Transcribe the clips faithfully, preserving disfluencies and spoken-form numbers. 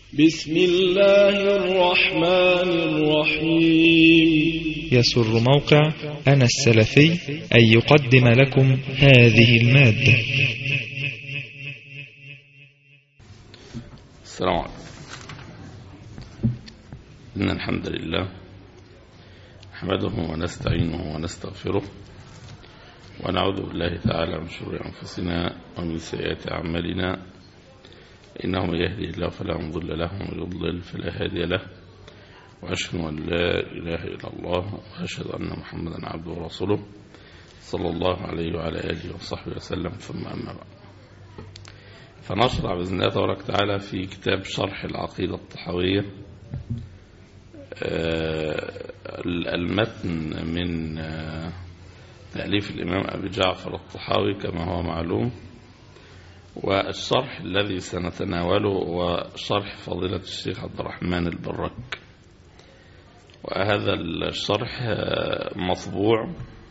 بسم الله الرحمن الرحيم. يسر موقع أنا السلفي أن يقدم لكم هذه المادة. السلام عليكم. إن الحمد لله نحمده ونستعينه ونستغفره ونعوذ بالله تعالى من شرور أنفسنا ومن سيئات أعمالنا، إنه من يهدي الله فلا مضل له ومن يضلل فلا هادي له، وأشهد أن لا إله إلا الله وأشهد أن محمدا عبده ورسوله صلى الله عليه وعلى آله وصحبه وسلم، ثم أما بعد. فنشرع بإذن الله تبارك وتعالى في كتاب شرح العقيدة الطحاوية. المتن من تأليف الإمام أبي جعفر الطحاوي كما هو معلوم، والشرح الذي سنتناوله هو شرح فضيلة الشيخ عبد الرحمن البراك، وهذا الشرح مطبوع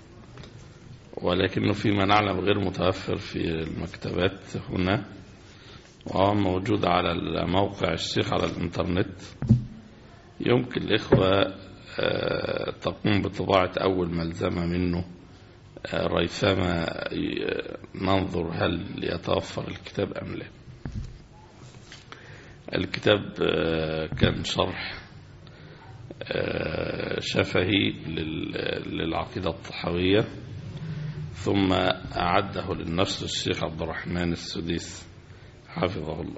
ولكنه فيما نعلم غير متوفر في المكتبات هنا، وهو موجود على الموقع الشيخ على الانترنت. يمكن الإخوة تقوم بطباعة أول ملزمة منه ريثما ننظر هل يتوفر الكتاب أم لا. الكتاب كان شرح شفهي للعقيدة الطحاوية، ثم أعده للنشر الشيخ عبد الرحمن السديس حفظه الله.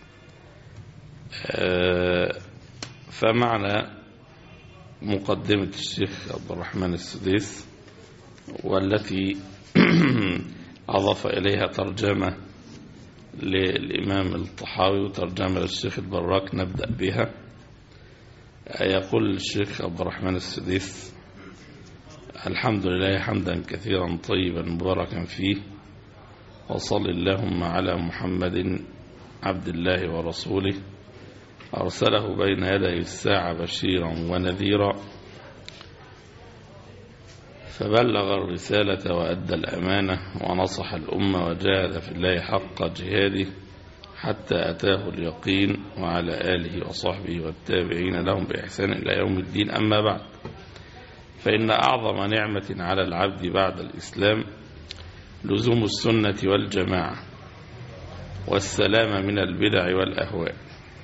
فمعنى مقدمة الشيخ عبد الرحمن السديس، والتي أضاف إليها ترجمة للإمام الطحاوي وترجمة للشيخ البراك، نبدأ بها. يقول الشيخ عبد الرحمن السديس: الحمد لله حمدا كثيرا طيبا مباركا فيه، وصل اللهم على محمد عبد الله ورسوله، أرسله بين يدي الساعة بشيرا ونذيرا، فبلغ الرسالة وأدى الأمانة ونصح الأمة وجاهد في الله حق جهاده حتى أتاه اليقين، وعلى آله وصحبه والتابعين لهم بإحسان إلى يوم الدين. أما بعد، فإن أعظم نعمة على العبد بعد الإسلام لزوم السنة والجماعة والسلام من البدع والأهواء،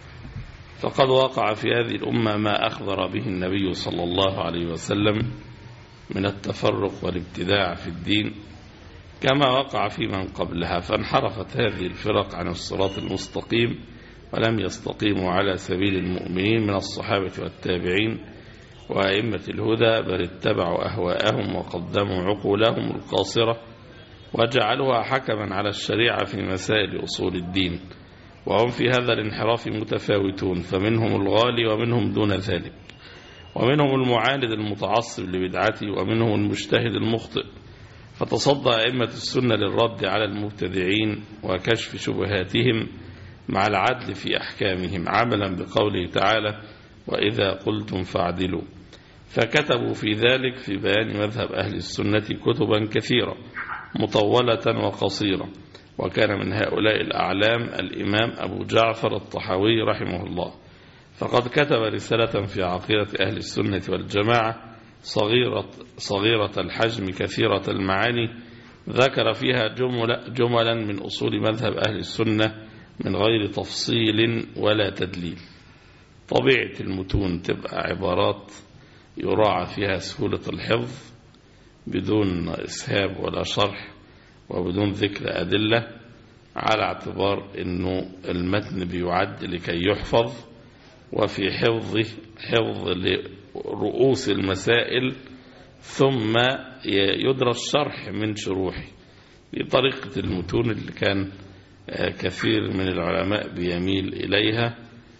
فقد وقع في هذه الأمة ما أخبر به النبي صلى الله عليه وسلم من التفرق والابتداع في الدين، كما وقع في من قبلها، فانحرفت هذه الفرق عن الصراط المستقيم ولم يستقيموا على سبيل المؤمنين من الصحابة والتابعين وأئمة الهدى، بل اتبعوا أهواءهم وقدموا عقولهم القاصرة وجعلوها حكما على الشريعة في مسائل أصول الدين، وهم في هذا الانحراف متفاوتون، فمنهم الغالي ومنهم دون ذلك، ومنهم المعاند المتعصب لبدعته ومنهم المجتهد المخطئ. فتصدى أئمة السنة للرد على المبتدعين وكشف شبهاتهم مع العدل في أحكامهم، عملا بقوله تعالى: وإذا قلتم فاعدلوا. فكتبوا في ذلك في بيان مذهب أهل السنة كتبا كثيرة مطولة وقصيرة، وكان من هؤلاء الأعلام الإمام أبو جعفر الطحاوي رحمه الله، فقد كتب رسالة في عقيدة أهل السنة والجماعة صغيرة, صغيرة الحجم كثيرة المعاني، ذكر فيها جمل جملا من أصول مذهب أهل السنة من غير تفصيل ولا تدليل. طبيعة المتون تبقى عبارات يراعى فيها سهولة الحفظ بدون إسهاب ولا شرح وبدون ذكر أدلة، على اعتبار أنه المتن بيعد لكي يحفظ، وفي حفظه حفظ لرؤوس المسائل ثم يدرس شرح من شروحه، بطريقة المتون اللي كان كثير من العلماء بيميل إليها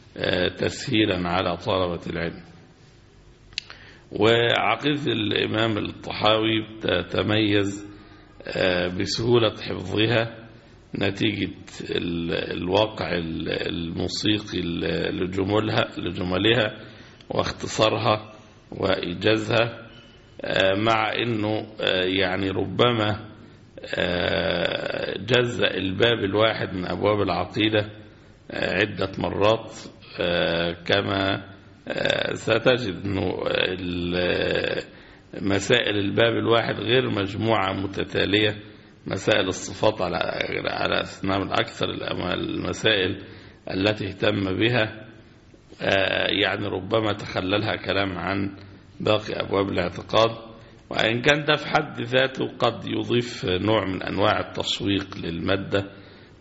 تسهيلا على طلبة العلم. وعقيدة الإمام الطحاوي تتميز بسهولة حفظها نتيجة الواقع الموسيقي لجملها واختصارها وإيجازها، مع أنه يعني ربما جزء الباب الواحد من أبواب العقيدة عدة مرات كما ستجد أنه مسائل الباب الواحد غير مجموعة متتالية. مسائل الصفات على على أسنان الأكثر المسائل التي اهتم بها يعني ربما تخللها كلام عن باقي أبواب الاعتقاد، وإن كان ده في حد ذاته قد يضيف نوع من أنواع التشويق للمادة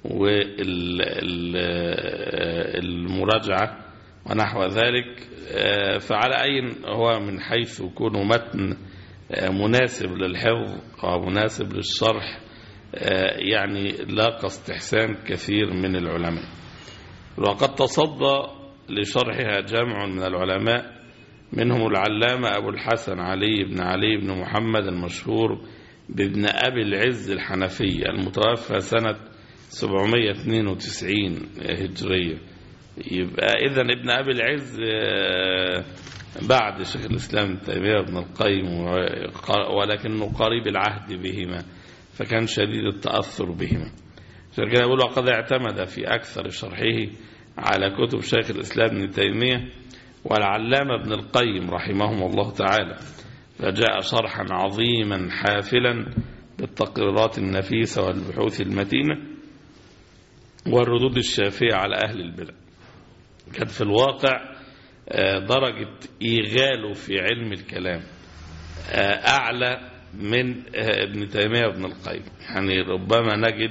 والمراجعة ونحو ذلك. فعلى أي هو من حيث يكون متن مناسب للحفظ ومناسب للشرح يعني لاقى استحسان كثير من العلماء، وقد تصدى لشرحها جمع من العلماء منهم العلامة أبو الحسن علي بن علي بن محمد المشهور بابن أبي العز الحنفي المتوفى سنة سبعمائة واثنين وتسعين هجرية. يبقى إذن ابن أبي العز بعد شيخ الإسلام ابن تيمية وابن القيم، ولكنه قريب العهد بهما فكان شديد التأثر بهما. عشان كده يقول وقد اعتمد في أكثر شرحه على كتب شيخ الإسلام ابن تيمية والعلامة ابن القيم رحمهم الله تعالى، فجاء شرحا عظيما حافلا بالتقريرات النفيسة والبحوث المتينة والردود الشافية على أهل البدع. كان في الواقع درجة إيغاله في علم الكلام أعلى من ابن تيمية وابن القيم. يعني ربما نجد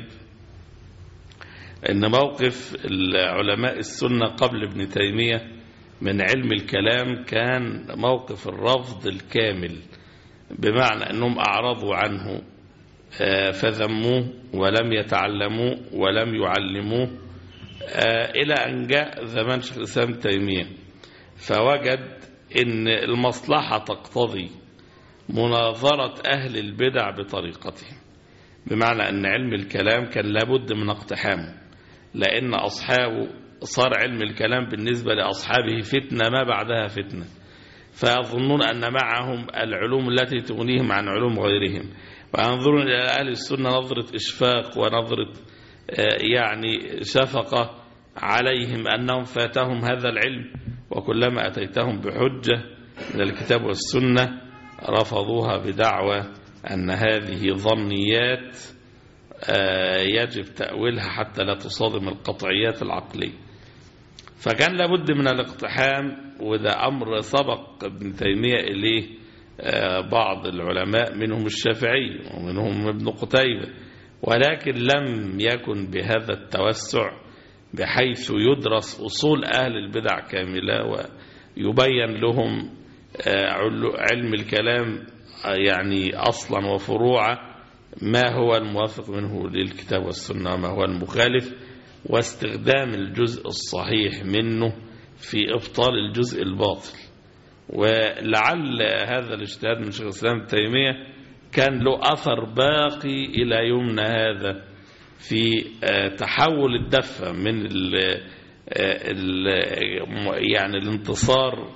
أن موقف العلماء السنة قبل ابن تيمية من علم الكلام كان موقف الرفض الكامل، بمعنى أنهم أعرضوا عنه فذموه ولم يتعلموه ولم يعلموه، إلى أن جاء زمان شيخ الإسلام ابن تيمية فوجد أن المصلحة تقتضي مناظرة أهل البدع بطريقتهم، بمعنى أن علم الكلام كان لابد من اقتحامه، لأن أصحابه صار علم الكلام بالنسبة لأصحابه فتنة ما بعدها فتنة، فيظنون أن معهم العلوم التي تغنيهم عن علوم غيرهم، وينظرون إلى أهل السنة نظرة إشفاق ونظرة يعني شفقة عليهم أنهم فاتهم هذا العلم، وكلما أتيتهم بحجة من الكتاب والسنة رفضوها بدعوى أن هذه ظنيات يجب تأويلها حتى لا تصادم القطعيات العقلية. فكان لابد من الاقتحام، وده أمر سبق ابن تيمية إليه بعض العلماء منهم الشافعي ومنهم ابن قتيبة، ولكن لم يكن بهذا التوسع بحيث يدرس أصول أهل البدع كاملة ويبين لهم علم الكلام يعني أصلا وفروعا، ما هو الموافق منه للكتاب والسنة وما هو المخالف، واستخدام الجزء الصحيح منه في إبطال الجزء الباطل. ولعل هذا الاجتهاد من شيخ الإسلام ابن تيمية كان له أثر باقي إلى يومنا هذا في تحول الدفة من ال ال يعني الانتصار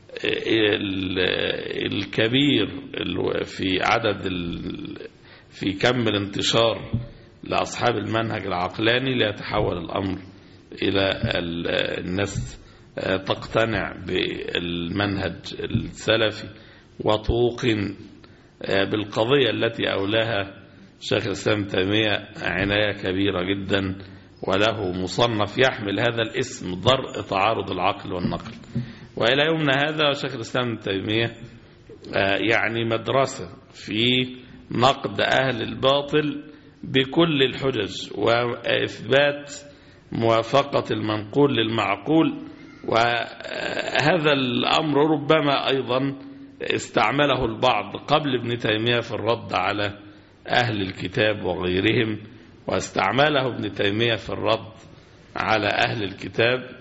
الكبير في عدد في كم الانتشار لأصحاب المنهج العقلاني، ليتحول الأمر إلى الناس تقتنع بالمنهج السلفي وتوقن بالقضية التي أولاها شيخ الإسلام ابن تيمية عناية كبيرة جدا، وله مصنف يحمل هذا الاسم ضرء تعارض العقل والنقل. وإلى يومنا هذا شيخ الإسلام ابن تيمية يعني مدرسة في نقد أهل الباطل بكل الحجج وإثبات موافقة المنقول للمعقول. وهذا الأمر ربما أيضا استعمله البعض قبل ابن تيمية في الرد على أهل الكتاب وغيرهم، واستعمله ابن تيمية في الرد على أهل الكتاب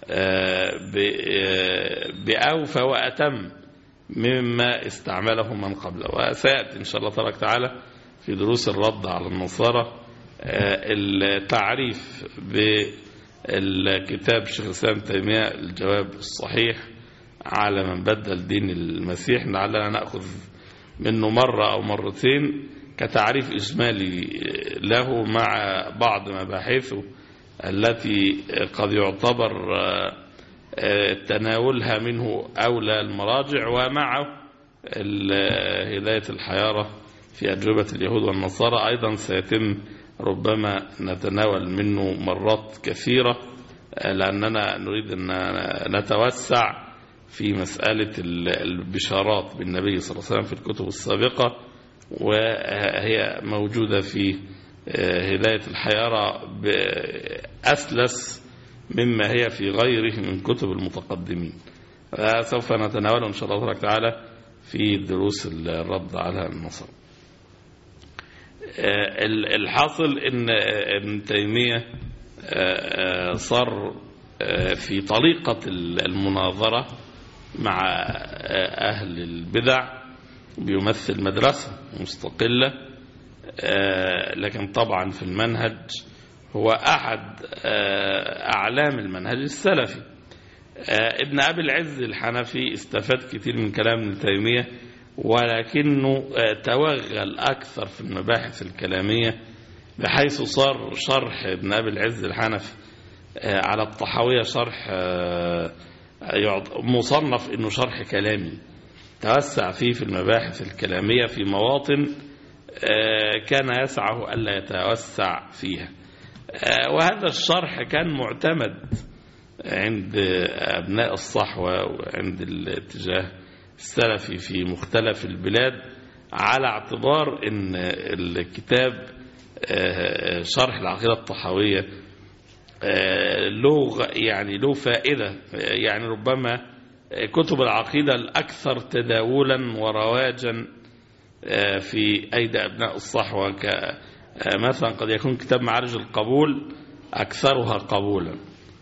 بأوفى وأتم مما استعمله من قبله. وسيأتي إن شاء الله تبارك وتعالى في دروس الرد على النصارى التعريف بالكتاب شيخ الإسلام ابن تيمية الجواب الصحيح على من بدل دين المسيح، لعلنا نأخذ منه مرة أو مرتين كتعريف إجمالي له مع بعض مباحثه التي قد يعتبر تناولها منه أولى المراجع، ومع هداية الحيارة في أجوبة اليهود والنصارى أيضا سيتم ربما نتناول منه مرات كثيرة، لأننا نريد أن نتوسع في مسألة البشارات بالنبي صلى الله عليه وسلم في الكتب السابقة، وهي موجودة في هداية الحيارة بأسلس مما هي في غيره من كتب المتقدمين. سوف نتناوله إن شاء الله تعالى في دروس الرد على النصارى. الحاصل إن ابن تيمية صار في طريقة المناظرة مع أهل البدع بيمثل مدرسة مستقلة، لكن طبعا في المنهج هو أحد أعلام المنهج السلفي. ابن أبي العز الحنفي استفاد كثير من كلام ابن تيمية، ولكنه توغل أكثر في المباحث الكلامية، بحيث صار شرح ابن أبي العز الحنفي على الطحاوية شرح مصنف إنه شرح كلامي، توسع فيه في المباحث الكلامية في مواطن كان يسعه ألا يتوسع فيها. وهذا الشرح كان معتمد عند أبناء الصحوة وعند الاتجاه السلفي في مختلف البلاد، على اعتبار أن الكتاب شرح العقيدة الطحاوية له يعني له فائدة. يعني ربما كتب العقيدة الأكثر تداولا ورواجا في أيدي أبناء الصحوة، كمثلا قد يكون كتاب معارج القبول أكثرها قبولا،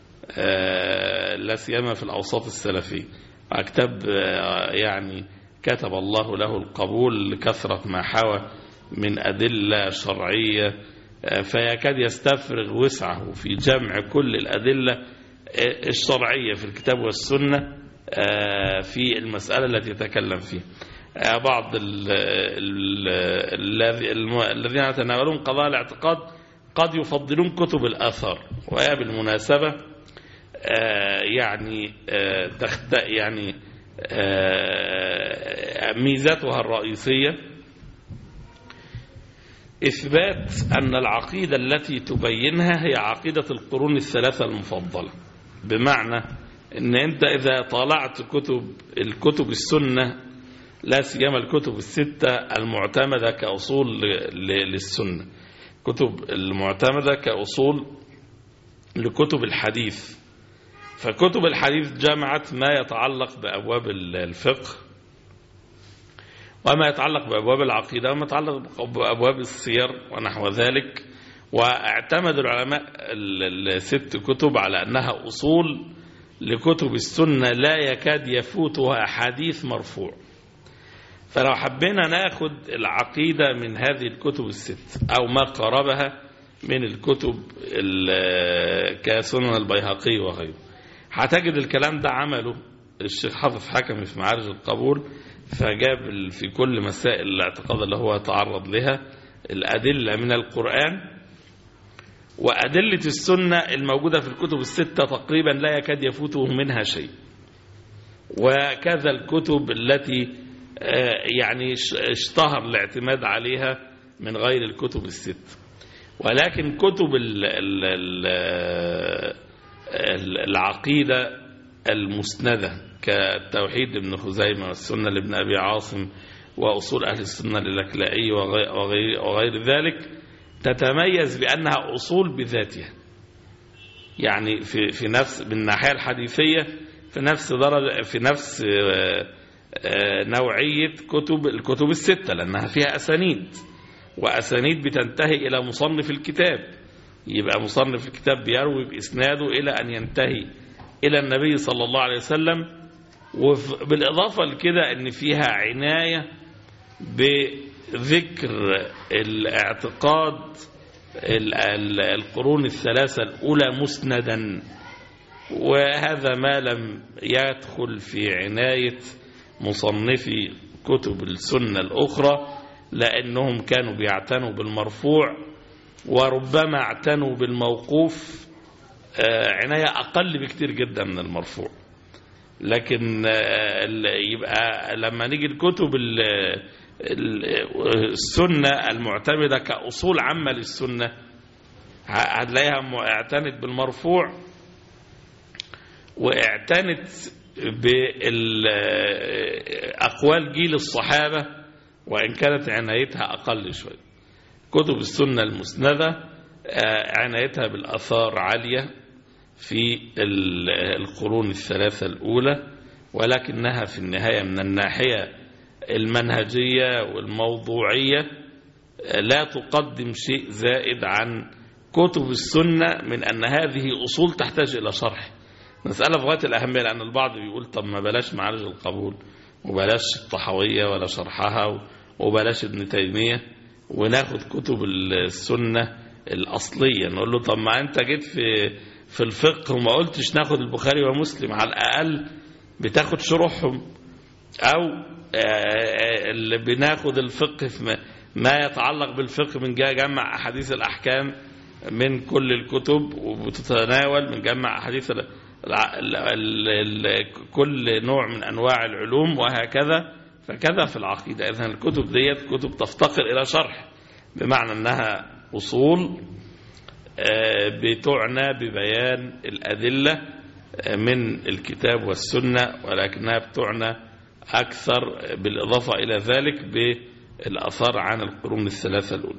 لا سيما في الأوساط السلفية، كتاب يعني كتب الله له القبول لكثرة ما حوى من أدلة شرعية، فيكاد يستفرغ وسعه في جمع كل الأدلة الشرعية في الكتاب والسنة في المسألة التي يتكلم فيها. بعض الذين يتناولون قضايا الاعتقاد قد يفضلون كتب الآثار، وهي بالمناسبة يعني يعني ميزتها الرئيسية إثبات أن العقيدة التي تبينها هي عقيدة القرون الثلاثة المفضلة، بمعنى أن أنت إذا طالعت كتب الكتب السنة، لا سيما الكتب الستة المعتمدة كأصول للسنة، كتب المعتمدة كأصول لكتب الحديث، فكتب الحديث جمعت ما يتعلق بأبواب الفقه وما يتعلق بأبواب العقيدة وما يتعلق بأبواب السير ونحو ذلك، واعتمد العلماء الست كتب على أنها أصول لكتب السنة لا يكاد يفوتها حديث مرفوع. فلو حبينا ناخد العقيدة من هذه الكتب الست أو ما قربها من الكتب كسنن البيهقي وغيره، هتجد الكلام ده عمله الشيخ حافظ حكمي في معارج القبول، فجاب في كل مسائل الاعتقاد اللي هو تعرض لها الأدلة من القرآن وأدلة السنة الموجودة في الكتب الستة تقريبا لا يكاد يفوته منها شيء، وكذا الكتب التي يعني اشتهر الاعتماد عليها من غير الكتب الست. ولكن كتب العقيدة المسندة كالتوحيد لابن خزيمة والسنة لابن أبي عاصم وأصول أهل السنة للكلائي وغير, وغير ذلك تتميز بأنها أصول بذاتها، يعني في في نفس بالناحية الحديثية في نفس درجة في نفس نوعية كتب الكتب الستة، لأنها فيها أسانيد، وأسانيد بتنتهي إلى مصنف الكتاب، يبقى مصنف الكتاب بيروي بإسناده إلى أن ينتهي إلى النبي صلى الله عليه وسلم. وبالإضافة لكده أن فيها عناية بذكر الاعتقاد القرون الثلاثة الأولى مسندا، وهذا ما لم يدخل في عناية مصنفي كتب السنة الأخرى، لأنهم كانوا بيعتنوا بالمرفوع وربما اعتنوا بالموقوف عناية أقل بكتير جدا من المرفوع. لكن يبقى لما نيجي الكتب السنة المعتمدة كأصول عامة للسنة هتلاقيها اعتنت بالمرفوع واعتنت بأقوال جيل الصحابة وإن كانت عنايتها أقل شوية. كتب السنة المسندة عنايتها بالآثار عالية في القرون الثلاثة الأولى، ولكنها في النهاية من الناحية المنهجية والموضوعية لا تقدم شيء زائد عن كتب السنة من أن هذه أصول تحتاج إلى شرح. مسألة في غاية الأهمية، لأن البعض بيقول طب ما بلاش معارج القبول وبلاش الطحاوية ولا شرحها وبلاش ابن تيمية وناخد كتب السنة الأصلية. نقول له طب ما أنت جيت في في الفقه وما قلتش ناخد البخاري ومسلم، على الأقل بتاخد شروحهم، أو اللي بناخد الفقه في ما يتعلق بالفقه من جمع أحاديث الأحكام من كل الكتب، وبتتناول من جمع أحاديث كل نوع من أنواع العلوم وهكذا. فكذا في العقيدة. إذن الكتب ديت كتب تفتقر إلى شرح، بمعنى أنها أصول بتعنى ببيان الأدلة من الكتاب والسنة، ولكنها بتعنى أكثر بالإضافة إلى ذلك بالأثار عن القرون الثلاثة الأولى.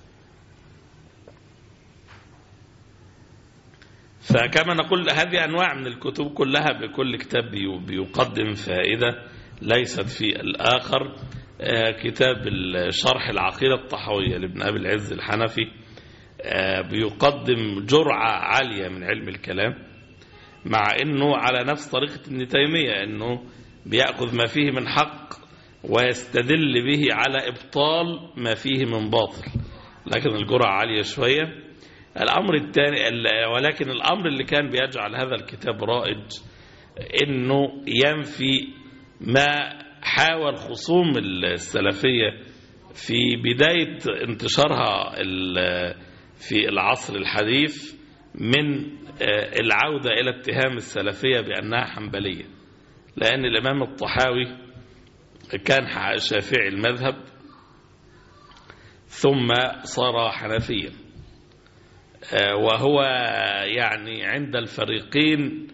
فكما نقول هذه أنواع من الكتب كلها، بكل كتاب بيقدم فائدة ليست في الآخر. كتاب شرح العقيدة الطحاوية لابن أبي العز الحنفي بيقدم جرعة عالية من علم الكلام، مع أنه على نفس طريقة ابن تيمية، أنه بيأخذ ما فيه من حق ويستدل به على إبطال ما فيه من باطل، لكن الجرعة عالية شوية. الأمر الثاني، ولكن الأمر اللي كان بيجعل هذا الكتاب رائج أنه ينفي ما حاول خصوم السلفية في بداية انتشارها في العصر الحديث من العودة إلى اتهام السلفية بأنها حنبلية، لأن الإمام الطحاوي كان شافعي المذهب ثم صار حنفيا، وهو يعني عند الفريقين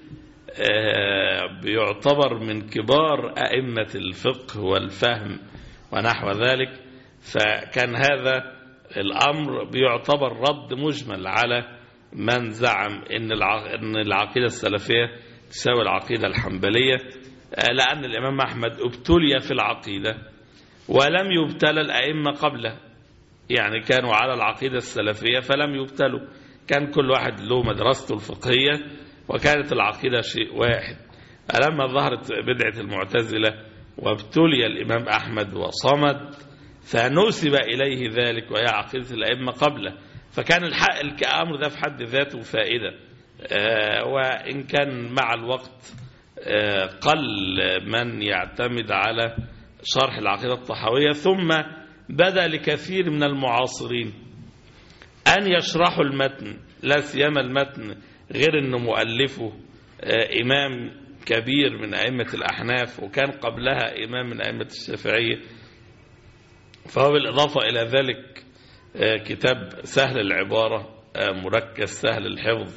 بيعتبر من كبار أئمة الفقه والفهم ونحو ذلك. فكان هذا الأمر بيعتبر رد مجمل على من زعم أن العقيدة السلفية تساوي العقيدة الحنبلية، لأن الإمام أحمد ابتلي في العقيدة ولم يبتلى الأئمة قبله، يعني كانوا على العقيدة السلفية فلم يبتلوا، كان كل واحد له مدرسته الفقهية وكانت العقيدة شيء واحد. لما ظهرت بدعة المعتزلة وابتلي الإمام أحمد وصمد فنسب إليه ذلك وهي عقيدة الأئمة قبله، فكان الحق الأمر ده في حد ذاته فائدة. آه وإن كان مع الوقت آه قل من يعتمد على شرح العقيدة الطحاوية، ثم بدأ لكثير من المعاصرين أن يشرحوا المتن، لا سيما المتن غير أنه مؤلفه آه إمام كبير من أئمة الأحناف وكان قبلها إمام من أئمة الشافعية. فهو بالإضافة إلى ذلك آه كتاب سهل العبارة آه مركز سهل الحفظ.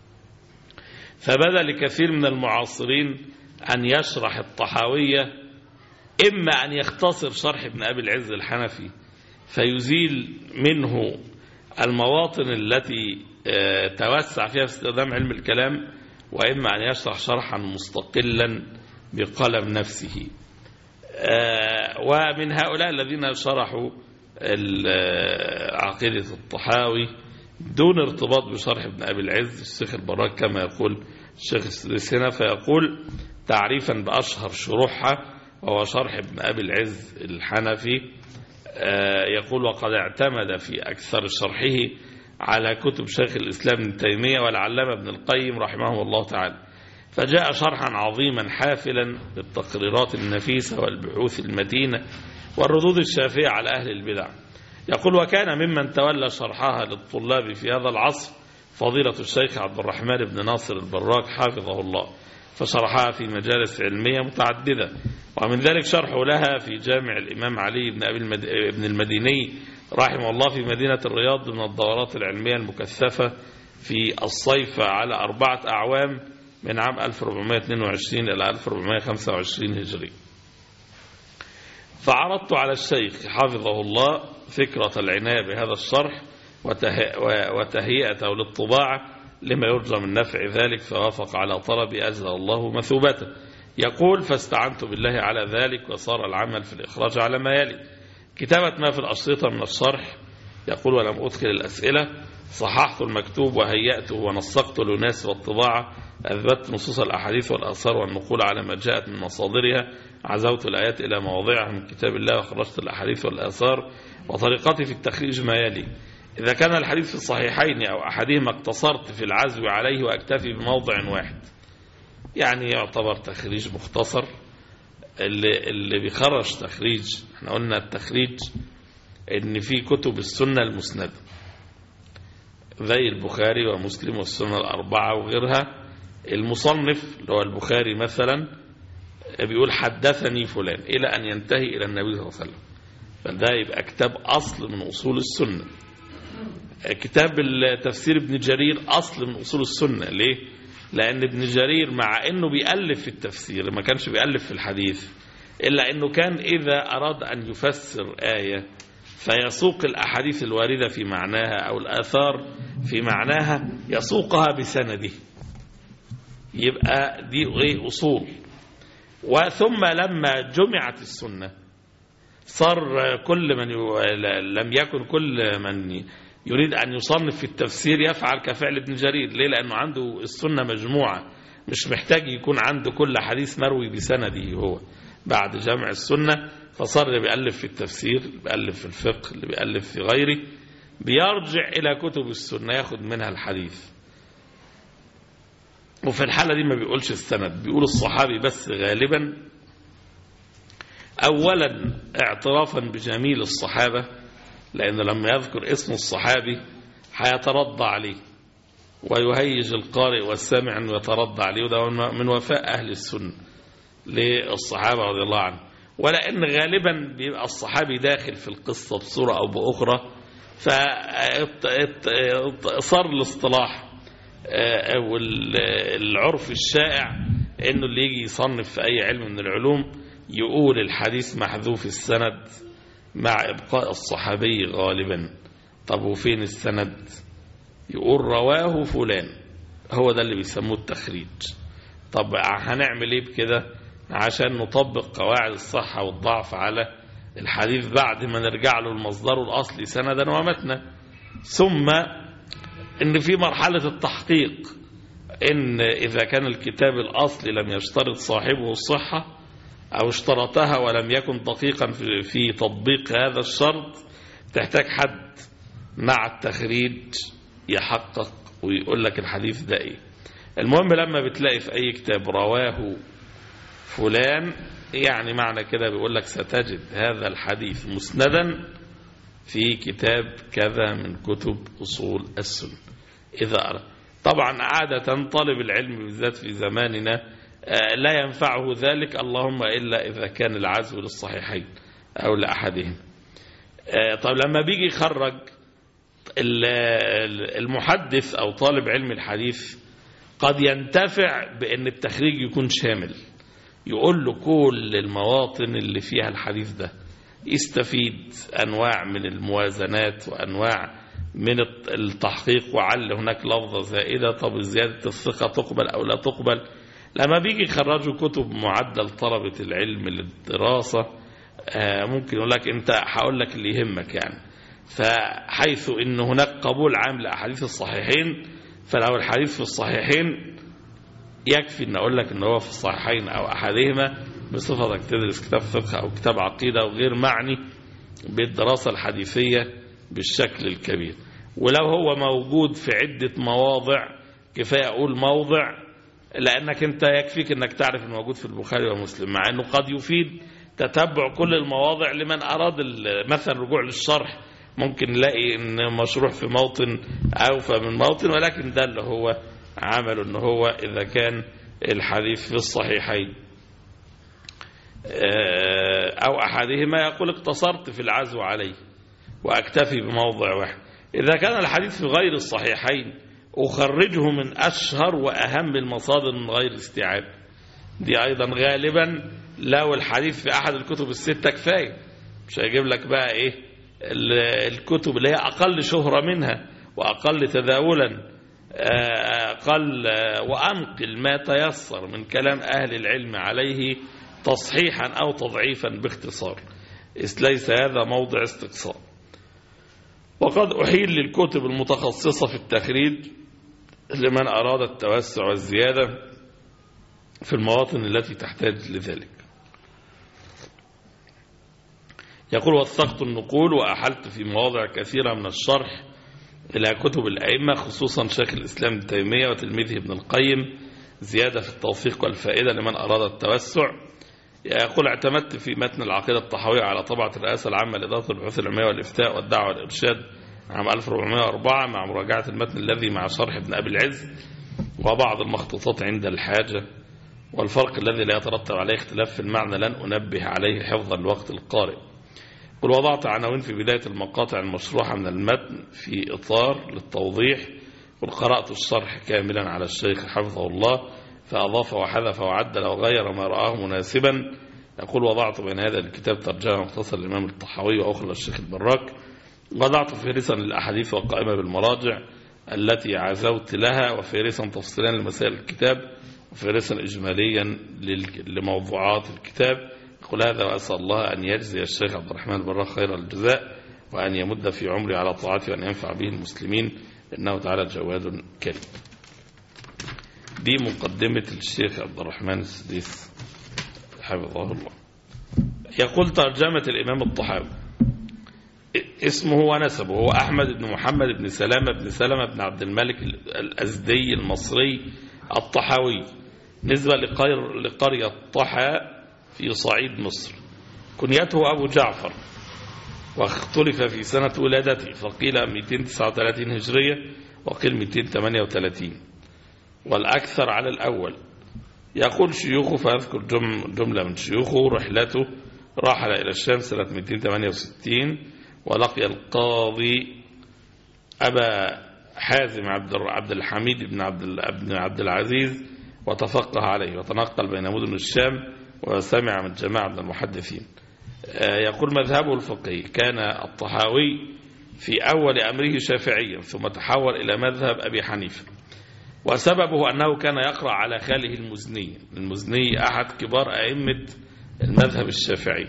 فبدأ لكثير من المعاصرين أن يشرح الطحاوية، إما أن يختصر شرح ابن أبي العز الحنفي فيزيل منه المواطن التي توسع فيها في استخدام علم الكلام، وإما أن يشرح شرحا مستقلا بقلم نفسه. ومن هؤلاء الذين شرحوا عقيدة الطحاوي دون ارتباط بشرح ابن أبي العز الشيخ البراك، كما يقول الشيخ السينا، فيقول تعريفا بأشهر شروحها وهو شرح ابن أبي العز الحنفي، يقول وقد اعتمد في أكثر شرحه على كتب شيخ الإسلام ابن تيمية والعلامة ابن القيم رحمه الله تعالى، فجاء شرحا عظيما حافلا بالتقريرات النفيسة والبحوث المتينة والردود الشافية على أهل البدع. يقول وكان ممن تولى شرحها للطلاب في هذا العصر فضيلة الشيخ عبد الرحمن بن ناصر البراك حافظه الله، فشرحها في مجالس علمية متعددة، ومن ذلك شرحه لها في جامع الإمام علي بن أبي ابن المديني رحمه الله في مدينة الرياض من الدورات العلمية المكثفة في الصيف على أربعة أعوام من عام ألف وأربعمائة واثنين وعشرين إلى ألف وأربعمائة وخمسة وعشرين هجري. فعرضت على الشيخ حفظه الله فكرة العناية بهذا الشرح وتهيئته للطباعة لما يرجى من نفع ذلك، فوافق على طلبي أجزل الله مثوبته. يقول: فاستعنت بالله على ذلك، وصار العمل في الإخراج على ما يلي: كتابة ما في الأشرطة من الشرح. يقول: ولم أدخل الأسئلة، صححت المكتوب وهيأته ونسقته للناس والطباعة، أثبت نصوص الأحاديث والآثار والنقول على ما جاءت من مصادرها، عزوت الآيات إلى مواضعها من كتاب الله، وخرجت الأحاديث والآثار. وطريقتي في التخريج ما يلي: إذا كان الحديث في الصحيحين أو أحدهما اقتصرت في العزو عليه وأكتفي بموضع واحد، يعني يعتبر تخريج مختصر. اللي, اللي بيخرج تخريج، احنا قلنا التخريج ان في كتب السنة المسندة زي البخاري ومسلم والسنة الأربعة وغيرها، المصنف اللي هو البخاري مثلا بيقول حدثني فلان إلى أن ينتهي إلى النبي صلى الله عليه وسلم، فده يبقى كتاب أصل من أصول السنة. كتاب التفسير ابن جرير أصل من أصول السنة. ليه؟ لأن ابن جرير مع أنه بيألف في التفسير ما كانش بيألف في الحديث، إلا أنه كان إذا أراد أن يفسر آية فيسوق الأحاديث الواردة في معناها أو الآثار في معناها يسوقها بسنده، يبقى دي أصول. وثم لما جمعت السنة صار كل من ي... لم يكن كل من يريد أن يصنف في التفسير يفعل كفعل ابن جرير. ليه؟ لأنه عنده السنة مجموعة، مش محتاج يكون عنده كل حديث مروي بسنده هو بعد جمع السنة. فصار اللي بيألف في التفسير، اللي بيألف في الفقه، اللي بيألف في غيره، بيرجع إلى كتب السنة ياخد منها الحديث. وفي الحالة دي ما بيقولش السند، بيقول الصحابي بس غالبا، أولا اعترافا بجميل الصحابة، لأنه لما يذكر اسم الصحابي هيترضى عليه ويهيج القارئ والسامع أنه يترضى عليه، وده من وفاء أهل السنة للصحابة رضي الله عنهم. ولأن غالبا بيبقى الصحابي داخل في القصة بصورة أو بأخرى، فصار الاصطلاح أو العرف الشائع أنه اللي يجي يصنف في أي علم من العلوم يقول الحديث محذوف السند مع إبقاء الصحابي غالبا. طب وفين السند؟ يقول رواه فلان، هو ده اللي بيسموه التخريج. طب هنعمل ايه بكده عشان نطبق قواعد الصحة والضعف على الحديث بعد ما نرجع له المصدر الأصلي سندا ومتنا؟ ثم ان في مرحلة التحقيق، ان اذا كان الكتاب الأصلي لم يشترط صاحبه الصحة أو اشترطها ولم يكن دقيقا في, في تطبيق هذا الشرط، تحتاج حد مع التخريج يحقق ويقول لك الحديث ده ايه. المهم لما بتلاقي في أي كتاب رواه فلان، يعني معنى كده بيقول لك ستجد هذا الحديث مسندا في كتاب كذا من كتب أصول السنة. إذا أرى طبعا عادة طالب العلم بالذات في زماننا لا ينفعه ذلك، اللهم إلا إذا كان العزو للصحيحين أو لأحدهم. طب لما بيجي يخرج المحدث أو طالب علم الحديث قد ينتفع بأن التخريج يكون شامل، يقول له كل المواطن اللي فيها الحديث ده، يستفيد أنواع من الموازنات وأنواع من التحقيق، وعل هناك لفظة زائدة، طب زيادة الثقة تقبل أو لا تقبل. لما بيجي يخرجوا كتب معدل طلبة العلم للدراسة ممكن يقول لك أنت هقول لك اللي يهمك يعني، فحيث أن هناك قبول عام لأحاديث الصحيحين، فلو الحديث في الصحيحين يكفي أن أقول لك أنه هو في الصحيحين أو أحدهما، بصفتك تدرس كتاب فقه أو كتاب عقيدة وغير معني بالدراسة الحديثية بالشكل الكبير. ولو هو موجود في عدة مواضع كفاية أقول موضع، لأنك أنت يكفيك أنك تعرف أنه موجود في البخاري ومسلم، مع أنه قد يفيد تتبع كل المواضع لمن أراد مثلا رجوع للشرح، ممكن نلاقي أن مشروح في موطن أوفى من موطن، ولكن ده اللي هو عمله أنه هو إذا كان الحديث في الصحيحين أو أحدهما يقول اقتصرت في العزو عليه وأكتفي بموضع واحد. إذا كان الحديث في غير الصحيحين أخرجه من أشهر وأهم المصادر من غير استيعاب. دي أيضا غالبا لو الحديث في أحد الكتب الستة كفاية، مش هيجيب لك بقى إيه الكتب اللي هي أقل شهرة منها وأقل تداولا، أقل وأنقل ما تيسر من كلام أهل العلم عليه تصحيحا أو تضعيفا باختصار، إذ ليس هذا موضع استقصاء. وقد أحيل للكتب المتخصصة في التخريج لمن أراد التوسع والزيادة في المواطن التي تحتاج لذلك. يقول وثقت النقول وأحلت في مواضع كثيرة من الشرح إلى كتب الأئمة خصوصا شيخ الإسلام ابن تيمية وتلميذه ابن القيم زيادة في التوثيق والفائدة لمن أراد التوسع. يقول اعتمدت في متن العقيدة الطحاوية على طبعة الرئاسة العامة لإدارة البحوث العلمية والإفتاء والدعوة والإرشاد عام ألف وأربعمائة وأربعة مع مراجعة المتن الذي مع شرح ابن أبي العز وبعض المخطوطات عند الحاجة، والفرق الذي لا يترتب عليه اختلاف في المعنى لن أنبه عليه حفظا لوقت القارئ. قل وضعت عناوين في بداية المقاطع المشروحة من المتن في إطار للتوضيح، وقرأت الشرح كاملا على الشيخ حفظه الله فأضاف وحذف وعدل وغير ما رآه مناسبا. يقول وضعت بين هذا الكتاب ترجمة مختصر الإمام الطحاوي وأخرى للشيخ البراك، وضعت فهرسا للأحاديث وقائمة بالمراجع التي عزوت لها، وفهرسا تفصيلا لمسائل الكتاب، وفهرسا إجماليا لموضوعات الكتاب. يقول هذا وأسأل الله أن يجزي الشيخ عبد الرحمن البراك خير الجزاء وأن يمد في عمري على طاعته وأن ينفع به المسلمين إنه تعالى جواد كريم. دي مقدمة الشيخ عبد الرحمن السديس حفظه الله. يقول ترجمة الإمام الطحاوي اسمه ونسبه هو أحمد بن محمد بن سلامة بن سلمة بن عبد الملك الأزدي المصري الطحاوي، نسبة لقرية طحا في صعيد مصر. كنيته أبو جعفر، واختلف في سنة ولادته، فقيل مئتين وتسعة وثلاثين هجرية وقيل مئتين وثمانية وثلاثين، والأكثر على الأول. يقول شيوخه، فأذكر جملة من شيوخه: رحلته رحل إلى الشام سنة مئتين وثمانية وستين ولقي القاضي أبا حازم عبد الحميد بن عبد عبد العزيز وتفقه عليه، وتنقل بين مدن الشام وسمع من جماعة من المحدثين. يقول مذهبه الفقهي كان الطحاوي في أول أمره شافعيا ثم تحول إلى مذهب أبي حنيفة، وسببه أنه كان يقرأ على خاله المزني. المزني أحد كبار أئمة المذهب الشافعي.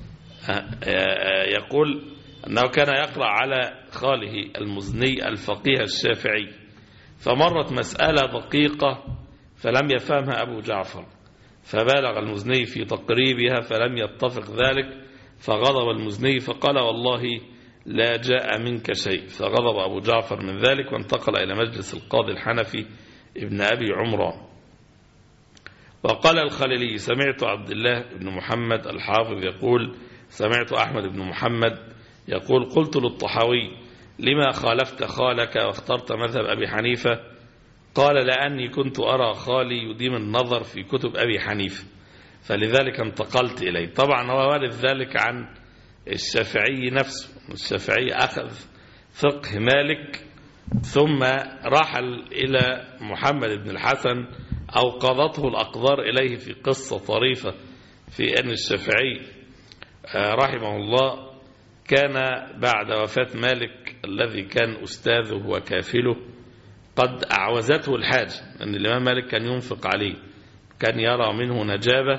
يقول أنه كان يقرأ على خاله المزني الفقيه الشافعي، فمرت مسألة دقيقة فلم يفهمها أبو جعفر، فبالغ المزني في تقريبها فلم يتفق ذلك، فغضب المزني فقال والله لا جاء منك شيء، فغضب أبو جعفر من ذلك وانتقل إلى مجلس القاضي الحنفي ابن أبي عمران. وقال الخليلي سمعت عبد الله بن محمد الحافظ يقول سمعت أحمد بن محمد يقول قلت للطحاوي لما خالفت خالك واخترت مذهب أبي حنيفة؟ قال لأني كنت أرى خالي يديم النظر في كتب أبي حنيفة فلذلك انتقلت إليه. طبعا هو وارد ذلك عن الشافعي نفسه، الشافعي أخذ فقه مالك ثم رحل إلى محمد بن الحسن أو قضته الأقدار إليه في قصة طريفة في أن الشافعي رحمه الله كان بعد وفاة مالك الذي كان أستاذه وكافله قد أعوزته الحاجة، أن الإمام مالك كان ينفق عليه، كان يرى منه نجابة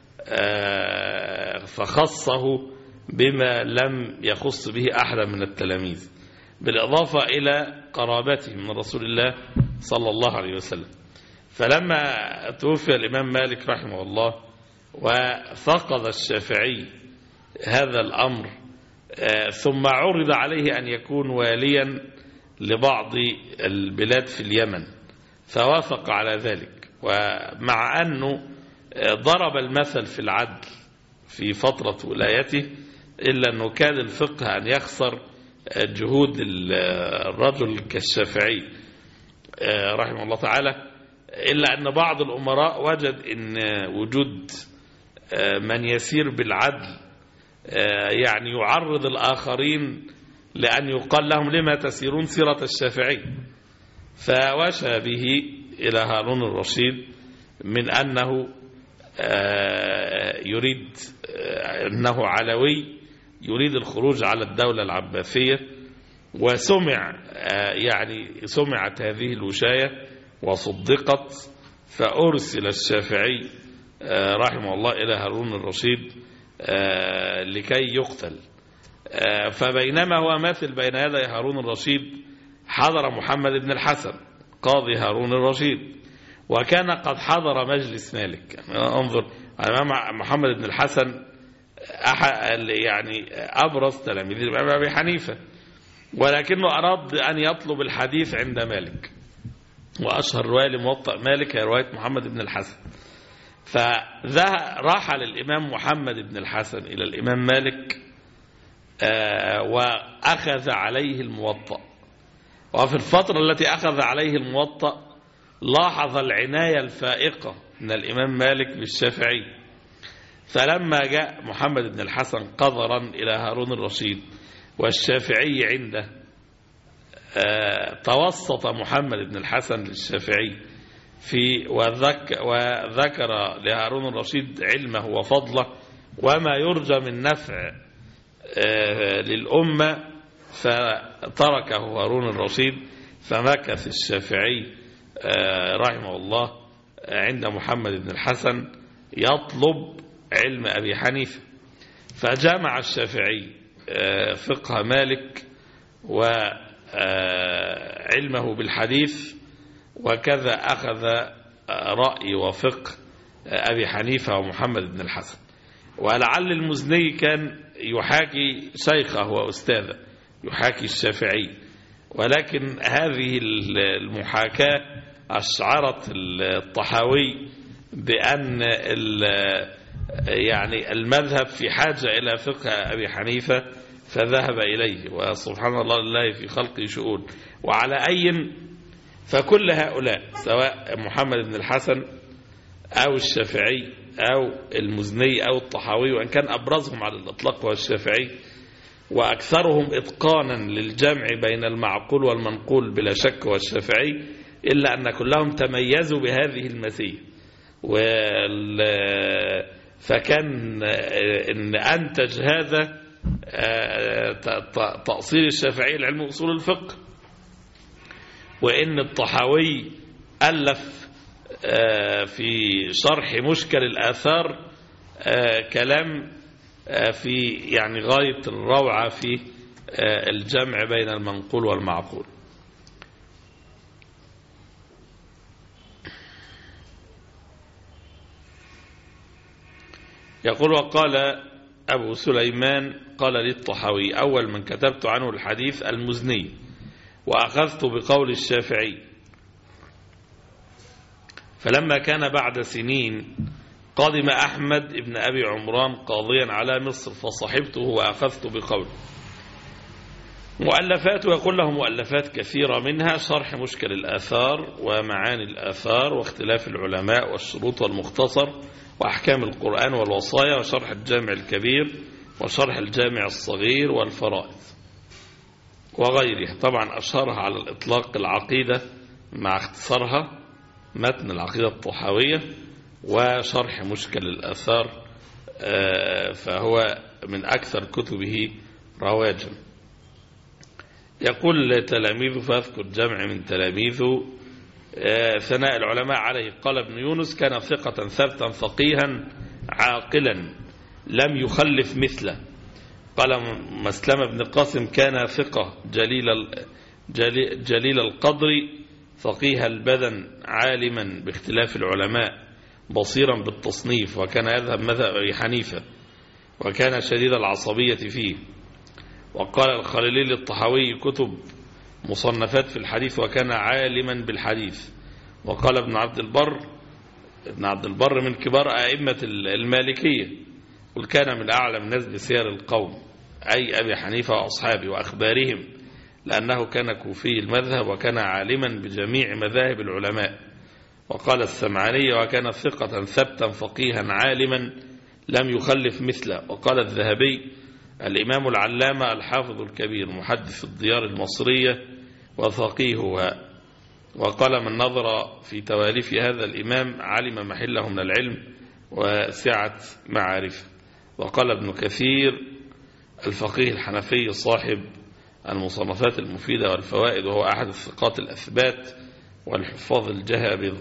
فخصه بما لم يخص به أحدا من التلاميذ، بالإضافة إلى قرابته من رسول الله صلى الله عليه وسلم. فلما توفي الإمام مالك رحمه الله وفقد الشافعي هذا الأمر ثم عرض عليه أن يكون واليا لبعض البلاد في اليمن فوافق على ذلك، ومع أنه ضرب المثل في العدل في فترة ولايته إلا أنه كان الفقه أن يخسر جهود الرجل كالشافعي رحمه الله تعالى. إلا أن بعض الأمراء وجد أن وجود من يسير بالعدل يعني يعرض الآخرين لأن يقال لهم لما تسيرون سيرة الشافعي، فوشى به إلى هارون الرشيد من أنه يريد أنه علوي يريد الخروج على الدولة العباسية. وسمع يعني سمعت هذه الوشاية وصدقت، فأرسل الشافعي رحمه الله إلى هارون الرشيد لكي يقتل. فبينما هو ماثل بين يدي هارون الرشيد حضر محمد بن الحسن قاضي هارون الرشيد، وكان قد حضر مجلس مالك. انظر أمام محمد بن الحسن يعني أبرز تلاميذ الإمام أبي حنيفة، ولكنه أراد أن يطلب الحديث عند مالك، وأشهر رواية لموطأ مالك هي رواية محمد بن الحسن. فرحل الإمام محمد بن الحسن إلى الإمام مالك وأخذ عليه الموطأ. وفي الفترة التي أخذ عليه الموطأ لاحظ العناية الفائقة من الإمام مالك بالشافعي، فلما جاء محمد بن الحسن قذرا إلى هارون الرشيد والشافعي عنده، توسط محمد بن الحسن للشافعي في وذك وذكر لهارون الرشيد علمه وفضله وما يرجى من نفع للأمة، فتركه هارون الرشيد. فمكث الشافعي رحمه الله عند محمد بن الحسن يطلب علم أبي حنيفة، فجمع الشافعي فقه مالك وعلمه بالحديث، وكذا أخذ رأي وفقه أبي حنيفة ومحمد بن الحسن. ولعل المزني كان يحاكي شيخه وأستاذه، يحاكي الشافعي، ولكن هذه المحاكاة أشعرت الطحاوي بأن يعني المذهب في حاجة إلى فقه أبي حنيفة، فذهب إليه. وسبحان الله لله في خلقه شؤون. وعلى أي فكل هؤلاء سواء محمد بن الحسن أو الشافعي أو المزني أو الطحاوي، وأن كان أبرزهم على الإطلاق هو الشافعي وأكثرهم إتقانا للجمع بين المعقول والمنقول بلا شك هو الشافعي، إلا أن كلهم تميزوا بهذه المزية. فكان إن أنتج هذا تأصيل الشافعي العلم أصول الفقه، وإن الطحاوي ألف في شرح مشكل الآثار كلام في يعني غاية الروعة في الجمع بين المنقول والمعقول. يقول: وقال أبو سليمان قال للطحاوي: أول من كتبت عنه الحديث المزني، وأخذت بقول الشافعي، فلما كان بعد سنين قادم أحمد ابن أبي عمران قاضيا على مصر، فصحبته وأخذت بقوله. مؤلفاته يقول له مؤلفات كثيرة، منها شرح مشكل الآثار ومعاني الآثار واختلاف العلماء والشروط والمختصر وأحكام القرآن والوصايا وشرح الجامع الكبير وشرح الجامع الصغير والفرائض وغيرها. طبعا أشهرها على الإطلاق العقيدة مع اختصارها متن العقيدة الطحاوية وشرح مشكل الآثار، فهو من أكثر كتبه رواجا. يقول تلاميذه: فأذكر جمع من تلاميذه ثناء العلماء عليه. قال ابن يونس: كان ثقة ثبتا فقيها عاقلا لم يخلف مثله. قال مسلم بن قاسم: كان ثقة جليل جليل القدر فقيه البدن عالما باختلاف العلماء بصيرا بالتصنيف، وكان يذهب مذهب أبي حنيفة، وكان شديد العصبية فيه. وقال الخليلي للطحاوي: كتب مصنفات في الحديث، وكان عالما بالحديث. وقال ابن عبد البر ابن عبد البر من كبار أئمة المالكية، قل كان من أعلم الناس بسير القوم، أي أبي حنيفة وأصحابه وأخبارهم، لأنه كان كوفي المذهب وكان عالما بجميع مذاهب العلماء، وقال السمعاني وكان ثقة ثبتا فقيها عالما لم يخلف مثله. وقال الذهبي الإمام العلامة الحافظ الكبير محدث الديار المصرية وفقيهها. وقال من نظر في تواليف هذا الإمام علم محله من العلم وسعة معارفه. وقال ابن كثير الفقيه الحنفي صاحب المصنفات المفيدة والفوائد وهو أحد الثقات الأثبات والحفاظ الجهابذ،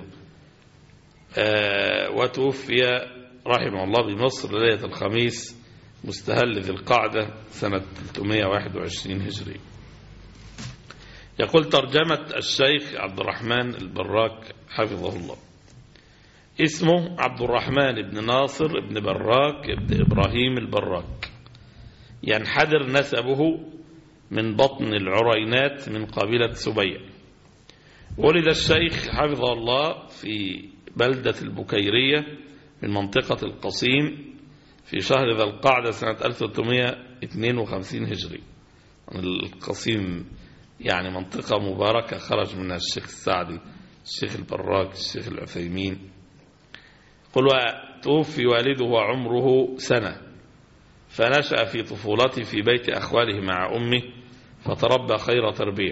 آه وتوفي رحمه الله بمصر ليلة الخميس مستهل ذي القعدة سنة ثلاثمائة وواحد وعشرين هجري. يقول ترجمة الشيخ عبد الرحمن البراك حفظه الله. اسمه عبد الرحمن بن ناصر بن براك بن إبراهيم البراك، ينحدر نسبه من بطن العرينات من قبيلة سبيع. ولد الشيخ حفظه الله في بلدة البكيرية من منطقة القصيم في شهر ذي القعدة سنة ألف وثلاثمائة واثنين وخمسين هجري. القصيم يعني منطقة مباركة خرج منها الشيخ السعدي، الشيخ البراك، الشيخ العثيمين. قل توفي والده وعمره سنة، فنشأ في طفولته في بيت أخواله مع أمه فتربى خير تربية.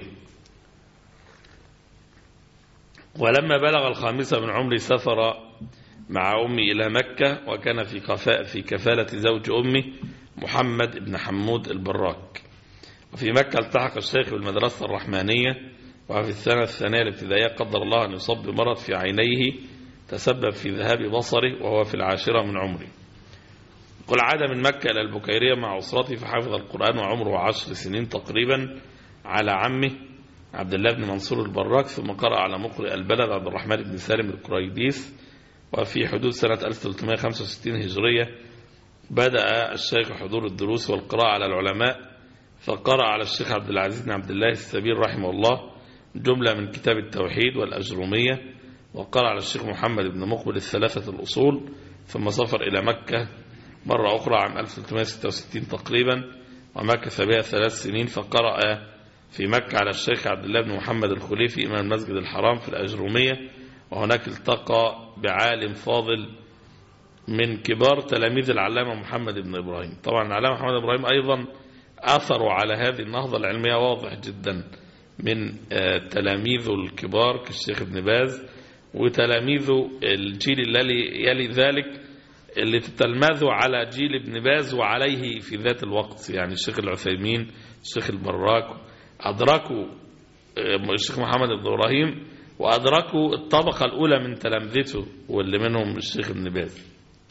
ولما بلغ الخامسة من عمره سافر مع أمه إلى مكة، وكان في كفاءة في كفالة زوج أمه محمد بن حمود البراك. وفي مكة التحق الشيخ بالمدرسة الرحمانية، وفي السنة الثانية الابتدائية قدر الله أن يصاب بمرض في عينيه تسبب في ذهاب بصره وهو في العاشرة من عمره. قل عاد من مكة إلى البكيرية مع أسرته فحفظ القرآن وعمره عشر سنين تقريبا على عمه عبد الله بن منصور البراك، ثم قرأ على مقرئ البلد عبد الرحمن بن سالم القريديس. وفي حدود سنة ألف وثلاثمائة وخمسة وستين هجرية بدأ الشيخ حضور الدروس والقراءة على العلماء، فقرأ على الشيخ عبد العزيز بن عبد الله السبيل رحمه الله جملة من كتاب التوحيد والأجرومية، وقرأ على الشيخ محمد بن مقبل الثلاثة الأصول. ثم سافر إلى مكة مرة أخرى عام ألف وثلاثمائة وستة وستين تقريبا، ومكث بها ثلاث سنين، فقرأ في مكة على الشيخ عبد الله بن محمد الخليفي إمام المسجد الحرام في الأجرومية. وهناك التقى بعالم فاضل من كبار تلاميذ العلامة محمد بن إبراهيم. طبعا العلامة محمد بن إبراهيم أيضا أثروا على هذه النهضة العلمية واضح جدا من تلاميذه الكبار كالشيخ ابن باز، وتلاميذه الجيل الذي يلي ذلك اللي تتلمذوا على جيل ابن باز وعليه في ذات الوقت، يعني الشيخ العثيمين، الشيخ البراك، أدركوا الشيخ محمد بن إبراهيم وأدركوا الطبقة الأولى من تلامذته واللي منهم الشيخ ابن باز.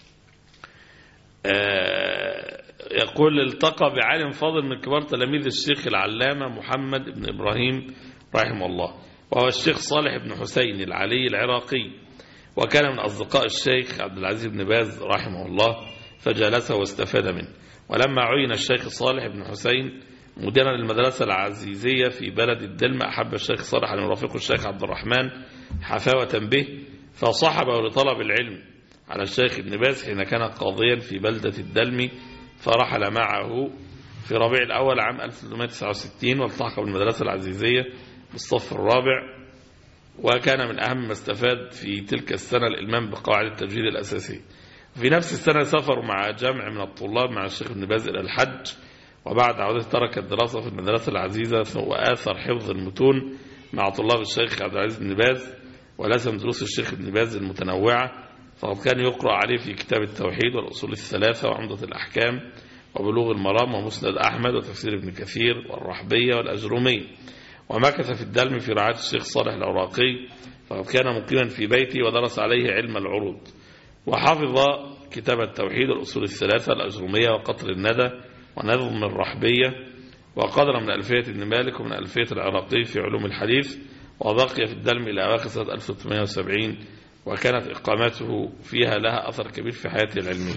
يقول التقى بعالم فاضل من كبار تلاميذ الشيخ العلامة محمد بن إبراهيم رحمه الله، وهو الشيخ صالح بن حسين العلي العراقي، وكان من أصدقاء الشيخ عبد العزيز بن باز رحمه الله، فجلسه واستفاد منه. ولما عين الشيخ صالح بن حسين مديرا للمدرسة العزيزية في بلد الدلم، أحب الشيخ صالح أن يرافقه الشيخ عبد الرحمن حفاوة به، فصحبه لطلب العلم على الشيخ ابن باز حين كان قاضيا في بلدة الدلم، فرحل معه في ربيع الأول عام ألف وثلاثمائة وتسعة وستين، والتحق بالمدرسة العزيزية بالصف الرابع. وكان من أهم ما استفاد في تلك السنة الإلمام بقواعد التجويد الأساسية. في نفس السنة سافر مع جمع من الطلاب مع الشيخ ابن باز إلى الحج، وبعد عودته ترك الدراسة في المدرسة العزيزة وآثر حفظ المتون مع طلاب الشيخ عبد العزيز بن باز، ولازم دروس الشيخ ابن باز المتنوعة، فقد كان يقرأ عليه في كتاب التوحيد والأصول الثلاثة وعمدة الأحكام وبلوغ المرام ومسند أحمد وتفسير ابن كثير والرحبية والأجرومية. ومكث في الدلم في رعاية الشيخ صالح العراقي، فقد كان مقيما في بيته ودرس عليه علم العروض، وحفظ كتاب التوحيد والأصول الثلاثة الأجرومية وقطر الندى ونظم الرحبية، وقدر من ألفية ابن مالك ومن ألفية العراقي في علوم الحديث، وبقي في الدلم إلى أواخر سنة ألف وثلاثمائة وسبعين، وكانت إقامته فيها لها أثر كبير في حياته العلمية.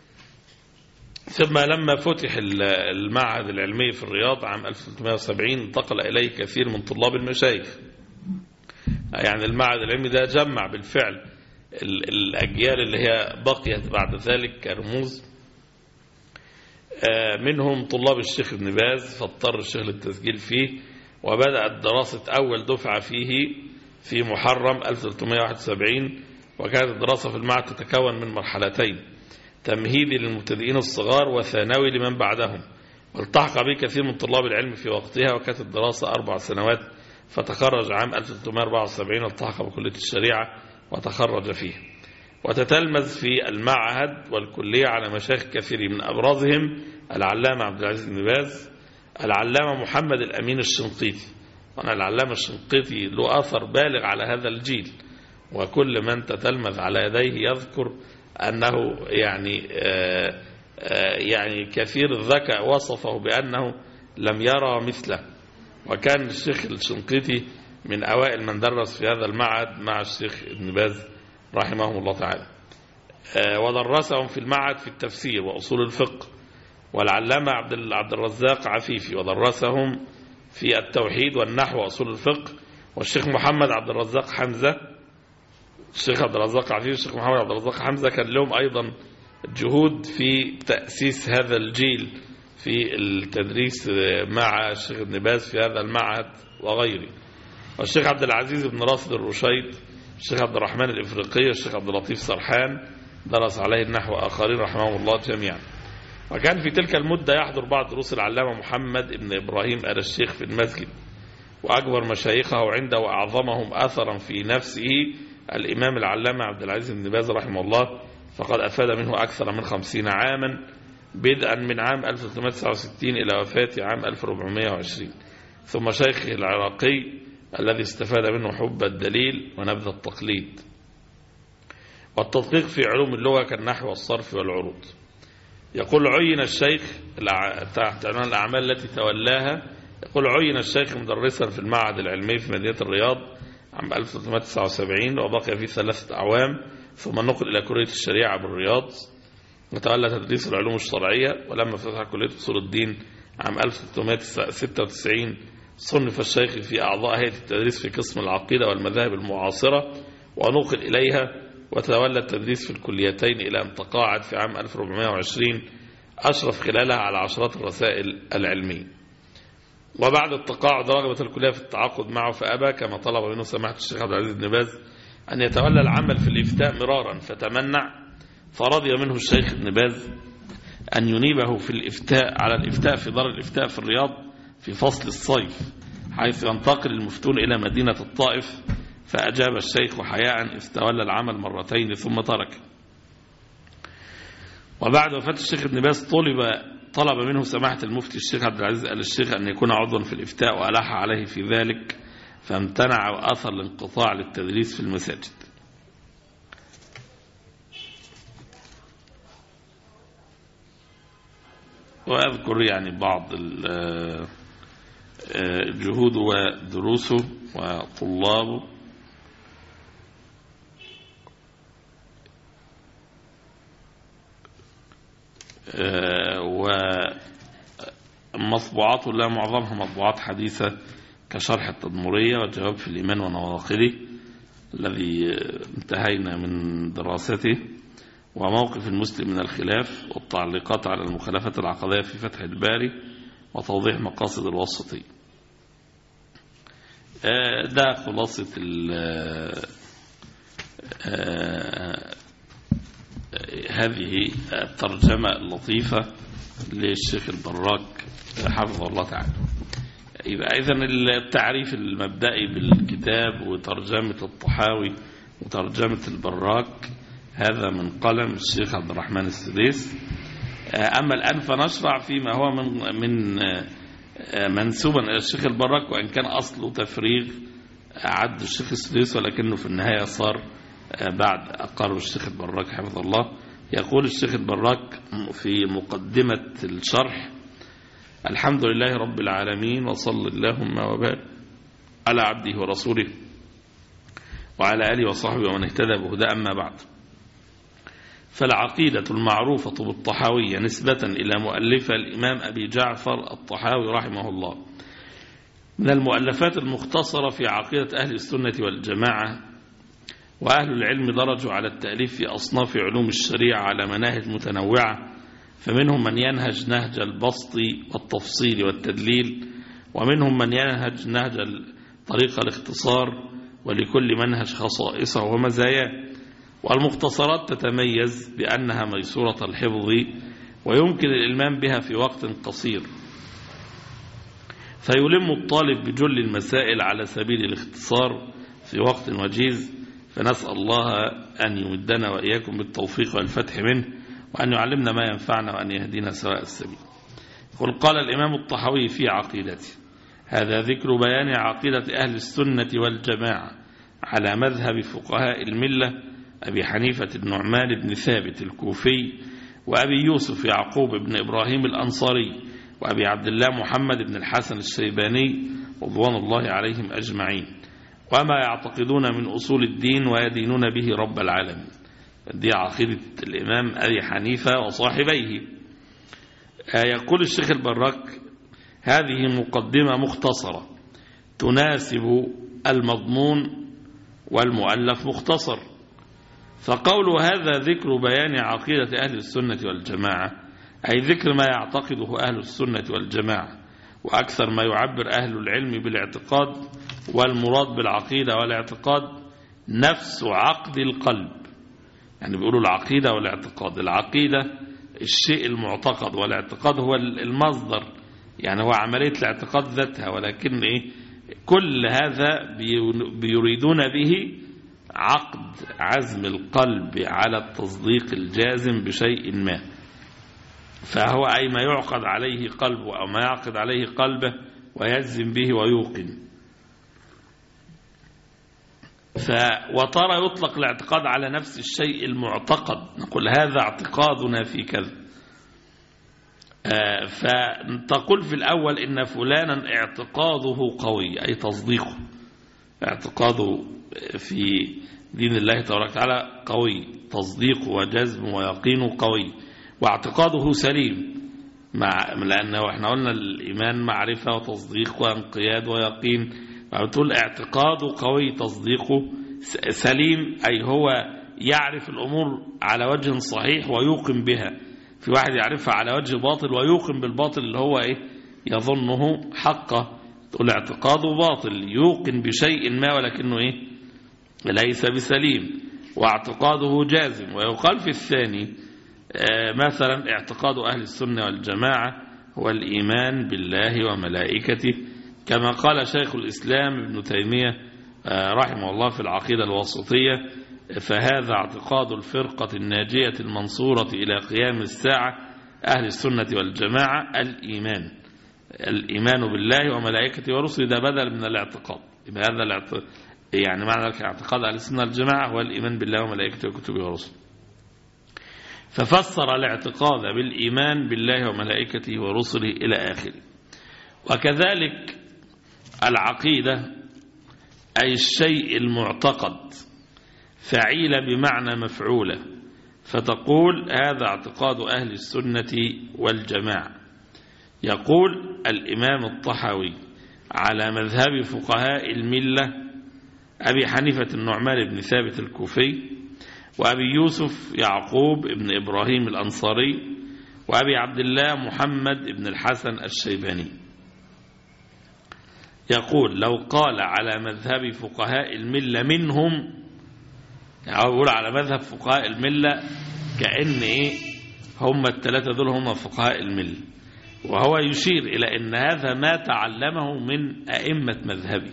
ثم لما فتح المعهد العلمي في الرياض عام ألف وثلاثمائة وسبعين انتقل إليه كثير من طلاب المشايخ. يعني المعهد العلمي ده جمع بالفعل الأجيال اللي هي بقيت بعد ذلك كرموز، منهم طلاب الشيخ ابن باز، فاضطر الشيخ للتسجيل فيه، وبدأت دراسة أول دفعة فيه في محرم ألف وثلاثمائة وواحد وسبعين. وكانت الدراسة في المعهد تتكون من مرحلتين: تمهيدي للمبتدئين الصغار وثانوي لمن بعدهم. والتحق به كثير من طلاب العلم في وقتها، وكانت الدراسة أربع سنوات، فتخرج عام ألف وثلاثمائة وأربعة وسبعين والتحق بكلية الشريعة وتخرج فيه. وتتلمذ في المعهد والكلية على مشايخ كثير، من أبرزهم العلامة عبد العزيز بن باز، العلامة محمد الأمين الشنقيطي. وأنا العلامة الشنقيطي له أثر بالغ على هذا الجيل، وكل من تتلمذ على يديه يذكر أنه يعني آآ آآ يعني كثير الذكاء، وصفه بأنه لم يرى مثله. وكان الشيخ الشنقيطي من أوائل من درس في هذا المعهد مع الشيخ ابن باز رحمه الله تعالى، ودرسهم في المعهد في التفسير وأصول الفقه. والعلامة عبد الرزاق عفيفي ودرسهم في التوحيد والنحو وأصول الفقه. والشيخ محمد عبد الرزاق حمزة، الشيخ عبد الرزاق عفيفي والشيخ محمد عبد الرزاق حمزة كان لهم أيضا جهود في تأسيس هذا الجيل في التدريس مع الشيخ ابن باز في هذا المعهد وغيره. والشيخ عبد العزيز بن راشد الرشيد، الشيخ عبد الرحمن الإفريقي، الشيخ عبد اللطيف سرحان درس عليه النحو آخرين رحمهم الله جميعا. وكان في تلك المدة يحضر بعض دروس العلامة محمد بن إبراهيم آل الشيخ في المسجد. وأكبر مشايخه عنده وأعظمهم أثرا في نفسه الإمام العلامة عبد العزيز بن باز رحمه الله، فقد أفاد منه أكثر من خمسين عاما، بدءا من عام ألف وثلاثمائة وتسعة وستين إلى وفاته عام ألف وأربعمائة وعشرين. ثم شيخه العراقي الذي استفاد منه حب الدليل ونبذ التقليد والتدقيق في علوم اللغة كالنحو والصرف والعروض. يقول عين الشيخ تحت عنوان الأعمال التي تولاها، يقول عين الشيخ مدرسا في المعهد العلمي في مدينة الرياض عام ألف وثلاثمائة وتسعة وسبعين، وبقي فيه ثلاثة أعوام، ثم نقل إلى كلية الشريعة بالرياض وتولى تدريس العلوم الشرعية. ولما فتح كلية أصول الدين عام ألف وستمائة وستة وتسعين صنف الشيخ في أعضاء هيئة التدريس في قسم العقيدة والمذاهب المعاصرة، ونقل إليها وتولى التدريس في الكليتين إلى أن تقاعد في عام ألف وأربعمائة وعشرين، أشرف خلالها على عشرات الرسائل العلمية. وبعد التقاعد رغبت الكلية في التعاقد معه فأبى، كما طلب منه سماحة الشيخ عبد العزيز بن باز أن يتولى العمل في الإفتاء مرارا فتمنع، فرضي منه الشيخ ابن باز أن ينيبه في الإفتاء على الإفتاء في دار الإفتاء في الرياض في فصل الصيف، حيث ينتقل المفتون إلى مدينة الطائف. فأجاب الشيخ حياء استولى العمل مرتين ثم ترك. وبعد وفاة الشيخ ابن باز طلب طلب منه سماحة المفتي الشيخ عبد العزيز آل الشيخ أن يكون عضوا في الإفتاء، وألح عليه في ذلك فامتنع، وأثر الانقطاع للتدريس في المساجد. وأذكر يعني بعض الجهود ودروسه وطلابه. ومطبوعاته لا معظمها مطبوعات حديثة كشرح التدمرية والجواب في الإيمان ونواقضه الذي انتهينا من دراسته، وموقف المسلم من الخلاف، والتعليقات على المخالفات العقدية في فتح الباري، وتوضيح مقاصد الوسطية. ده خلاصة هذه الترجمة اللطيفة للشيخ البراك حفظه الله تعالى. يبقى إذن التعريف المبدئي بالكتاب وترجمة الطحاوي وترجمة البراك هذا من قلم الشيخ عبد الرحمن السديس. أما الآن فنشرع فيما هو من من منسوبا إلى الشيخ البراك، وإن كان أصله تفريغ عد الشيخ السديس، ولكنه في النهاية صار بعد أقر الشيخ البراك حفظه الله. يقول الشيخ البراك في مقدمة الشرح: الحمد لله رب العالمين، وصل اللهم وبارك على عبده ورسوله وعلى آله وصحبه ومن اهتدى بهدى. أما بعد، فالعقيدة المعروفة بالطحاوية نسبة إلى مؤلفها الإمام أبي جعفر الطحاوي رحمه الله من المؤلفات المختصرة في عقيدة أهل السنة والجماعة. وأهل العلم درجوا على التأليف في أصناف علوم الشريعة على مناهج متنوعة، فمنهم من ينهج نهج البسط والتفصيل والتدليل، ومنهم من ينهج نهج طريق الاختصار، ولكل منهج خصائصه ومزاياه. والمختصرات تتميز بأنها ميسورة الحفظ ويمكن الإلمام بها في وقت قصير، فيلم الطالب بجل المسائل على سبيل الاختصار في وقت وجيز. فنسأل الله أن يمدنا وإياكم بالتوفيق والفتح منه، وأن يعلمنا ما ينفعنا، وأن يهدينا سواء السبيل. قل قال الإمام الطحاوي في عقيدته: هذا ذكر بيان عقيدة أهل السنة والجماعة على مذهب فقهاء الملة أبي حنيفة النعمان بن ثابت الكوفي، وأبي يوسف يعقوب بن إبراهيم الأنصاري، وأبي عبد الله محمد بن الحسن الشيباني رضوان الله عليهم أجمعين، وما يعتقدون من أصول الدين ويدينون به رب العالمين. دي عقيدة الإمام أبي حنيفة وصاحبيه. يقول الشيخ البراك: هذه مقدمة مختصرة تناسب المضمون والمؤلف مختصر. فقول هذا ذكر بيان عقيدة أهل السنة والجماعة، أي ذكر ما يعتقده أهل السنة والجماعة، وأكثر ما يعبر أهل العلم بالاعتقاد، والمراد بالعقيدة والاعتقاد نفس عقد القلب. يعني بيقولوا العقيدة والاعتقاد، العقيدة الشيء المعتقد، والاعتقاد هو المصدر، يعني هو عملية الاعتقاد ذاتها، ولكن إيه كل هذا بيريدون به عقد عزم القلب على التصديق الجازم بشيء ما. فهو أي ما يعقد عليه قلبه أو ما يعقد عليه قلبه ويجزم به ويوقن. ف وترى يطلق الاعتقاد على نفس الشيء المعتقد، نقول هذا اعتقادنا في كذا. فتقول في الأول إن فلانا اعتقاده قوي، أي تصديقه، اعتقاده في دين الله تبارك وتعالى قوي، تصديقه وجزم ويقينه قوي، واعتقاده سليم، مع لأنه احنا قلنا الإيمان معرفة وتصديق وانقياد ويقين. فبتقول اعتقاده قوي، تصديقه سليم، أي هو يعرف الأمور على وجه صحيح ويوقن بها. في واحد يعرفها على وجه باطل ويوقن بالباطل اللي هو إيه يظنه حقه، تقول اعتقاده باطل، يوقن بشيء ما ولكنه إيه ليس بسليم، واعتقاده جازم. ويقال في الثاني مثلا اعتقاد أهل السنة والجماعة هو الإيمان بالله وملائكته، كما قال شيخ الإسلام ابن تيمية رحمه الله في العقيدة الواسطية: فهذا اعتقاد الفرقة الناجية المنصورة إلى قيام الساعة أهل السنة والجماعة، الإيمان الإيمان بالله وملائكته ورسله. ده بدل من الاعتقاد. هذا الاعتقاد يعني معنى اعتقاد أهل السنة والجماعة هو الإيمان بالله وملائكته وكتبه ورسله. ففسر الاعتقاد بالإيمان بالله وملائكته ورسله إلى آخره. وكذلك العقيدة أي الشيء المعتقد، فعيل بمعنى مفعولة، فتقول هذا اعتقاد أهل السنة والجماعة. يقول الإمام الطحاوي على مذهب فقهاء الملة أبي حنيفة النعمان بن ثابت الكوفي، وأبي يوسف يعقوب بن إبراهيم الأنصاري، وأبي عبد الله محمد بن الحسن الشيباني. يقول لو قال على مذهب فقهاء الملة منهم، يعني يقول على مذهب فقهاء الملة كأن إيه هم الثلاثة دول هم فقهاء الملة، وهو يشير إلى أن هذا ما تعلمه من أئمة مذهبي،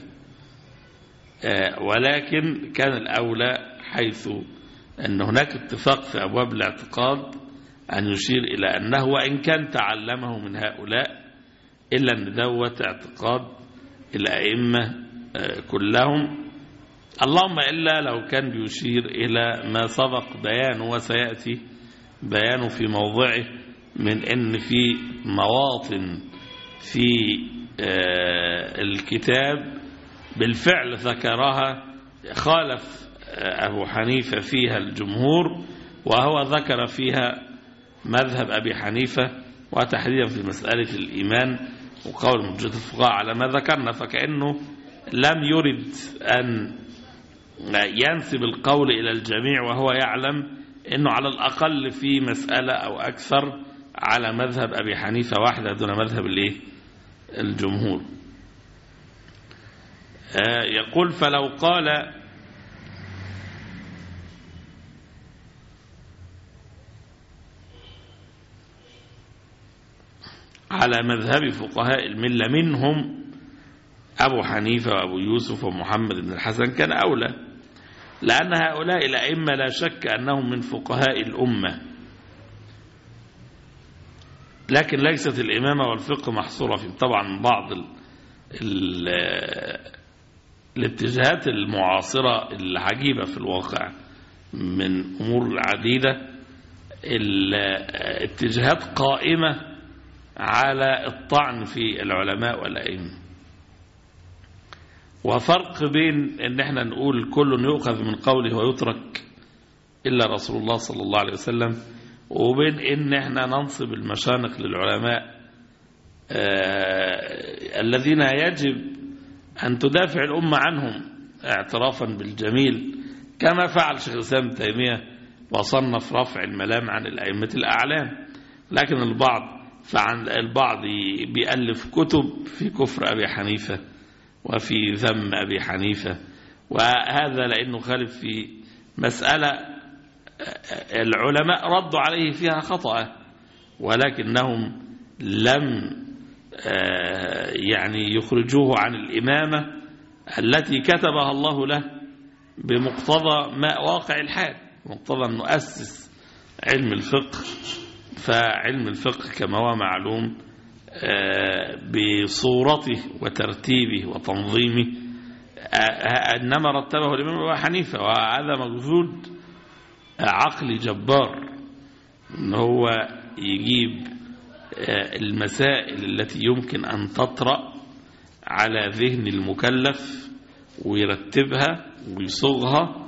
ولكن كان الأولى حيث أن هناك اتفاق في أبواب الاعتقاد أن يشير إلى أنه وإن كان تعلمه من هؤلاء إلا أن دوت اعتقاد الأئمة كلهم، اللهم إلا لو كان بيشير إلى ما سبق بيانه وسيأتي بيانه في موضعه من أن في مواطن في الكتاب بالفعل ذكرها خالف أبو حنيفة فيها الجمهور، وهو ذكر فيها مذهب أبي حنيفة، وتحديدا في مسألة الإيمان وقول مجد الفقهاء على ما ذكرنا. فكأنه لم يرد أن ينسب القول إلى الجميع، وهو يعلم أنه على الأقل في مسألة أو أكثر على مذهب أبي حنيفة واحدة دون مذهب الجمهور. يقول فلو قال على مذهب فقهاء الملة منهم أبو حنيفة وأبو يوسف ومحمد بن الحسن كان أولى، لأن هؤلاء الأئمة لا شك أنهم من فقهاء الأمة، لكن ليست الإمامة والفقه محصورة فيهم. طبعا بعض ال ال الاتجاهات المعاصرة العجيبة في الواقع من أمور عديدة، الاتجاهات قائمة على الطعن في العلماء والأئمة، وفرق بين ان احنا نقول كل يؤخذ من قوله ويترك إلا رسول الله صلى الله عليه وسلم، وبين ان احنا ننصب المشانق للعلماء آه الذين يجب أن تدافع الأمة عنهم اعترافا بالجميل، كما فعل شيخ الإسلام ابن تيمية وصنف رفع الملام عن الأئمة الأعلام. لكن البعض فعن البعض بيألف كتب في كفر أبي حنيفة وفي ذم أبي حنيفة، وهذا لأنه خالف في مسألة العلماء ردوا عليه فيها خطأ، ولكنهم لم يعني يخرجوه عن الإمامة التي كتبها الله له بمقتضى ما واقع الحال، بمقتضى أن نؤسس علم الفقه. فعلم الفقه كما هو معلوم بصورته وترتيبه وتنظيمه إنما رتبه الإمام أبو حنيفة، وهذا مجهود عقلي جبار، إن هو يجيب المسائل التي يمكن أن تطرأ على ذهن المكلف ويرتبها ويصوغها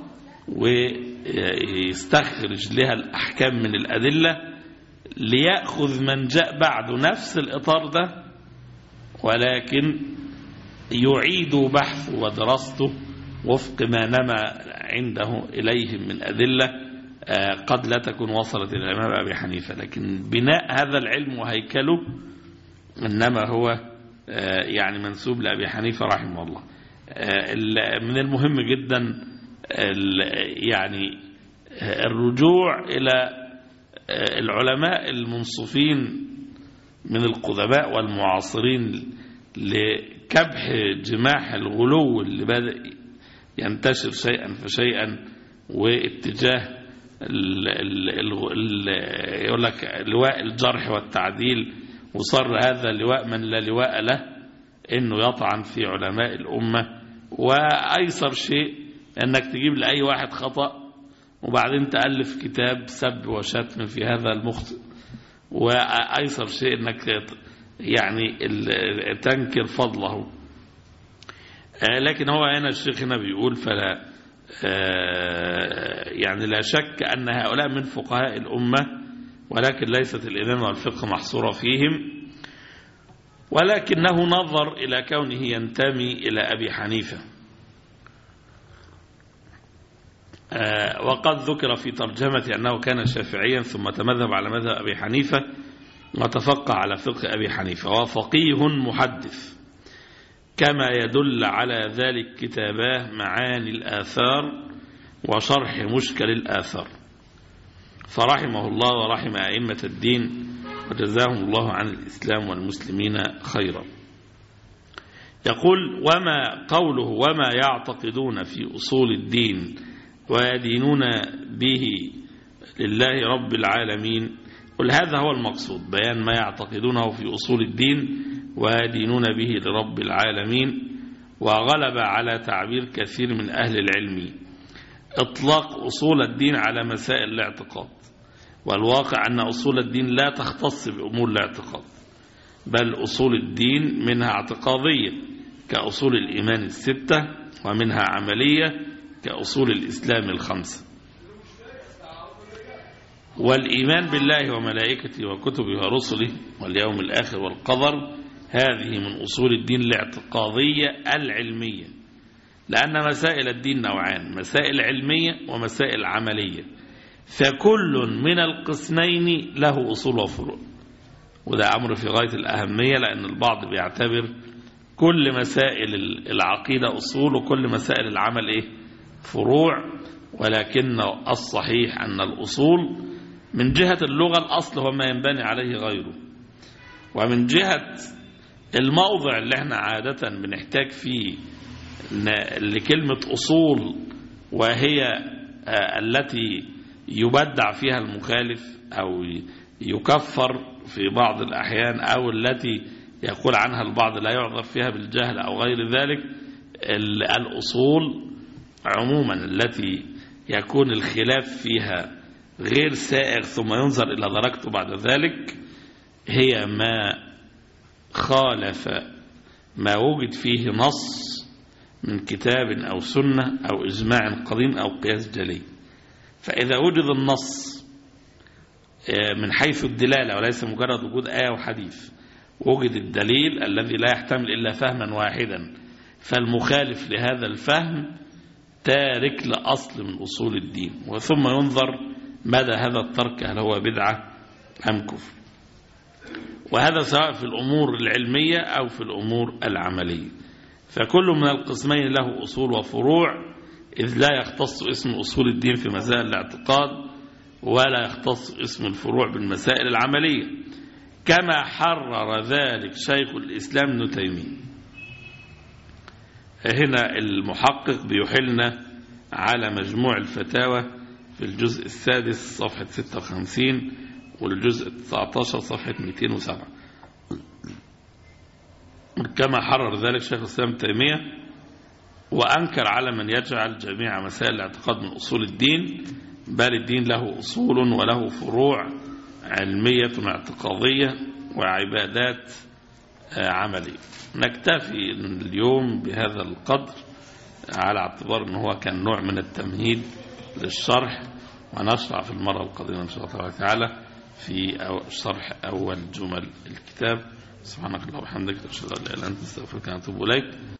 ويستخرج لها الأحكام من الأدلة، ليأخذ من جاء بعده نفس الإطار ده، ولكن يعيد بحثه ودراسته وفق ما نما عنده إليهم من أدلة قد لا تكون وصلت إلى الإمام أبي حنيفة، لكن بناء هذا العلم وهيكله إنما هو يعني منسوب لأبي حنيفة رحمه الله. من المهم جدا يعني الرجوع إلى العلماء المنصفين من القدماء والمعاصرين لكبح جماح الغلو اللي بدأ ينتشر شيئا فشيئا، واتجاه ال ال ال يقول لك لواء الجرح والتعديل، وصار هذا لواء من لا لواء له، انه يطعن في علماء الأمة. وأيسر شيء انك تجيب لأي واحد خطأ وبعدين تألف كتاب سب وشتم في هذا المخطئ، وأيسر شيء انك يعني تنكر فضله. لكن هو هنا الشيخ هنا بيقول فلا يعني لا شك أن هؤلاء من فقهاء الأمة، ولكن ليست الإمامة والفقه محصورة فيهم، ولكنه نظر إلى كونه ينتمي إلى أبي حنيفة. وقد ذكر في ترجمة أنه كان شافعيا ثم تمذهب على مذهب أبي حنيفة وتفقه على فقه أبي حنيفة، وفقيه محدث، كما يدل على ذلك كتاباه معاني الآثار وشرح مشكل الآثار. فرحمه الله ورحم أئمة الدين وجزاهم الله عن الإسلام والمسلمين خيرا. يقول وما قوله وما يعتقدون في أصول الدين ويدينون به لله رب العالمين، قل هذا هو المقصود، بيان ما يعتقدونه في أصول الدين ويدينون به لرب العالمين. وغلب على تعبير كثير من أهل العلم إطلاق أصول الدين على مسائل الاعتقاد، والواقع أن أصول الدين لا تختص بأمور الاعتقاد، بل أصول الدين منها اعتقادية كأصول الإيمان الستة، ومنها عملية كأصول الإسلام الخمسة. والإيمان بالله وملائكته وكتبه ورسله واليوم الآخر والقدر هذه من أصول الدين الاعتقادية العلمية، لأن مسائل الدين نوعان، مسائل علمية ومسائل عملية، فكل من القسمين له أصول وفروع. وده أمر في غاية الأهمية، لأن البعض بيعتبر كل مسائل العقيدة أصول وكل مسائل العمل إيه؟ فروع. ولكن الصحيح أن الأصول من جهة اللغة الأصل هو ما ينبني عليه غيره، ومن جهة الموضع اللي احنا عادة بنحتاج فيه لكلمة أصول وهي التي يبدع فيها المخالف أو يكفر في بعض الأحيان، أو التي يقول عنها البعض لا يعذر فيها بالجهل أو غير ذلك. الأصول عموما التي يكون الخلاف فيها غير سائغ ثم ينظر إلى درجته بعد ذلك هي ما خالف ما وجد فيه نص من كتاب أو سنة أو إجماع قديم أو قياس جلي. فإذا وجد النص من حيث الدلالة وليس مجرد وجود آية وحديث، وجد الدليل الذي لا يحتمل إلا فهما واحدا، فالمخالف لهذا الفهم تارك لأصل من أصول الدين، وثم ينظر مدى هذا الترك، هل هو بدعة أم كفر. وهذا سواء في الأمور العلمية أو في الأمور العملية. فكل من القسمين له أصول وفروع، إذ لا يختص اسم أصول الدين في مسائل الاعتقاد ولا يختص اسم الفروع بالمسائل العملية، كما حرر ذلك شيخ الإسلام ابن تيمية. هنا المحقق بيحلنا على مجموع الفتاوى في الجزء السادس صفحة ستة وخمسين والجزء التسعة عشر صفحة مئتين وسبعة. كما حرر ذلك شيخ الإسلام ابن تيمية، وأنكر على من يجعل جميع مسائل الاعتقاد من أصول الدين، بل الدين له أصول وله فروع علمية اعتقادية وعبادات عملية. نكتفي اليوم بهذا القدر على اعتبار أنه هو كان نوع من التمهيد للشرح، ونشرع في المرة القادمة إن شاء الله تعالى في شرح أول جمل الكتاب. سبحانك اللهم وبحمدك، أشهد أن لا إله إلا أنت، أستغفرك وأتوب إليك.